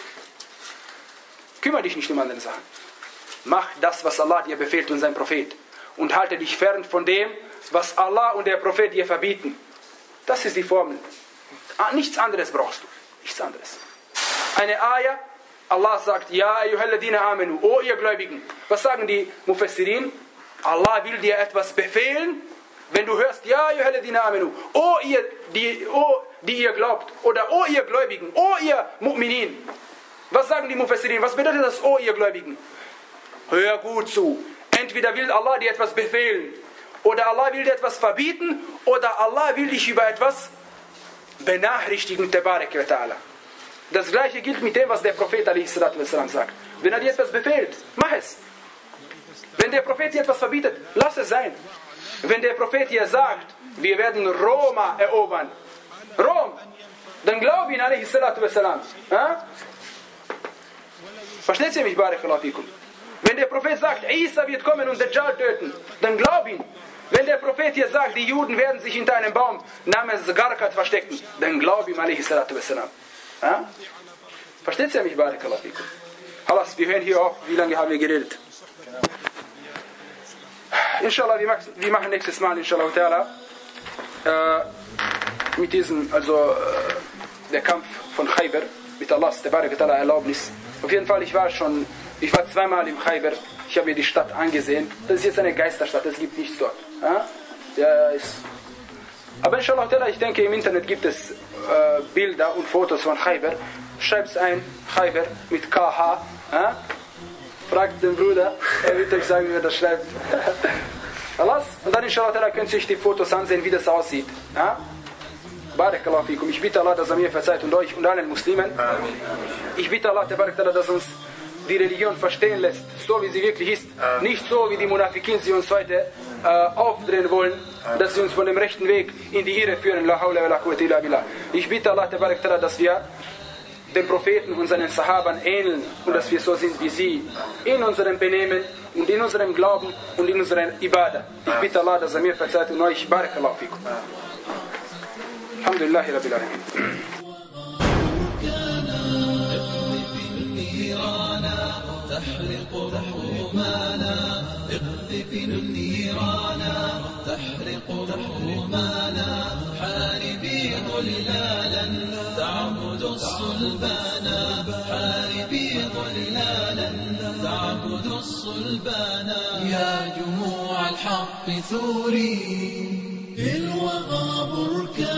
Kümmere dich nicht um andere Sachen. Mach das, was Allah dir befiehlt und sein Prophet. Und halte dich fern von dem, was Allah und der Prophet dir verbieten. Das ist die Formel. Nichts anderes brauchst du. Nichts anderes. Eine Ayah, Allah sagt, Ja ayyuhalladina amenu, o ihr Gläubigen. Was sagen die Mufassirin? Allah will dir etwas befehlen, wenn du hörst, Ja ayyuhalladina amenu, o ihr, die, o, die ihr glaubt, oder o ihr Gläubigen, o ihr Mu'minin. Was sagen die Mufassirin? Was bedeutet das, o ihr Gläubigen? Hör gut zu. Entweder will Allah dir etwas befehlen, oder Allah will dir etwas verbieten, oder Allah will dich über etwas benachrichtigen, Tabarak wa ta'ala. Das gleiche gilt mit dem, was der Prophet sagt. Wenn er dir etwas befehlt, mach es. Wenn der Prophet dir etwas verbietet, lass es sein. Wenn der Prophet dir sagt, wir werden Roma erobern, Rom, dann glaub ihn, alaihi salatu wassalam. Versteht ihr mich, Barakallahu fikum? Wenn der Prophet sagt, Isa wird kommen und Dajjal töten, dann glaub ihn. Wenn der Prophet hier sagt, die Juden werden sich hinter einem Baum namens Garkat verstecken, dann glaub ihm, alaihi salatu wassalam. Ja? Versteht ihr mich, Barakallahu fikum? Halas, wir hören hier auf. Wie lange haben wir geredet? Inshallah, wir machen nächstes Mal, inshallah ta'ala, äh, mit diesem, also äh, der Kampf von Khaybar, mit Allahs ta'ala Erlaubnis. Auf jeden Fall, ich war schon, ich war zweimal im Khaybar, ich habe mir die Stadt angesehen. Das ist jetzt eine Geisterstadt, es gibt nichts dort. Ja? Ja, ist, aber inshallah ta'ala, ich denke, im Internet gibt es äh, Bilder und Fotos von Khaybar. Schreib's ein, Khaybar mit K H. Äh? Fragt den Bruder, er wird euch sagen, wie er das schreibt. Alles? Und dann inshallah könnt ihr euch die Fotos ansehen, wie das aussieht. Äh? Barakallahu fikum. Ich bitte Allah, dass er mir verzeiht und euch und allen Muslimen. Ich bitte Allah, dass uns die Religion verstehen lässt, so wie sie wirklich ist. Nicht so, wie die Munafikin sie uns heute äh, aufdrehen wollen, dass sie uns von dem rechten Weg in die Irre führen. La hawla wa la quwwata illa billah. Ich bitte Allah, dass wir den Propheten und seinen Sahabern ähneln und dass wir so sind wie sie in unserem Benehmen und in unserem Glauben und in unserer Ibadah. Ich bitte Allah, dass er mir verzeiht und euch. Barakallahu fikum. Alhamdulillahi Rabbil Alamin. تحرق حرمانا اقذف النيرانا تحرق حرمانا حاربي ظلالا تعبد الصلبانا حاربي ظلالا تعبد الصلبانا يا جموع الحق ثوري في الوغى بركانا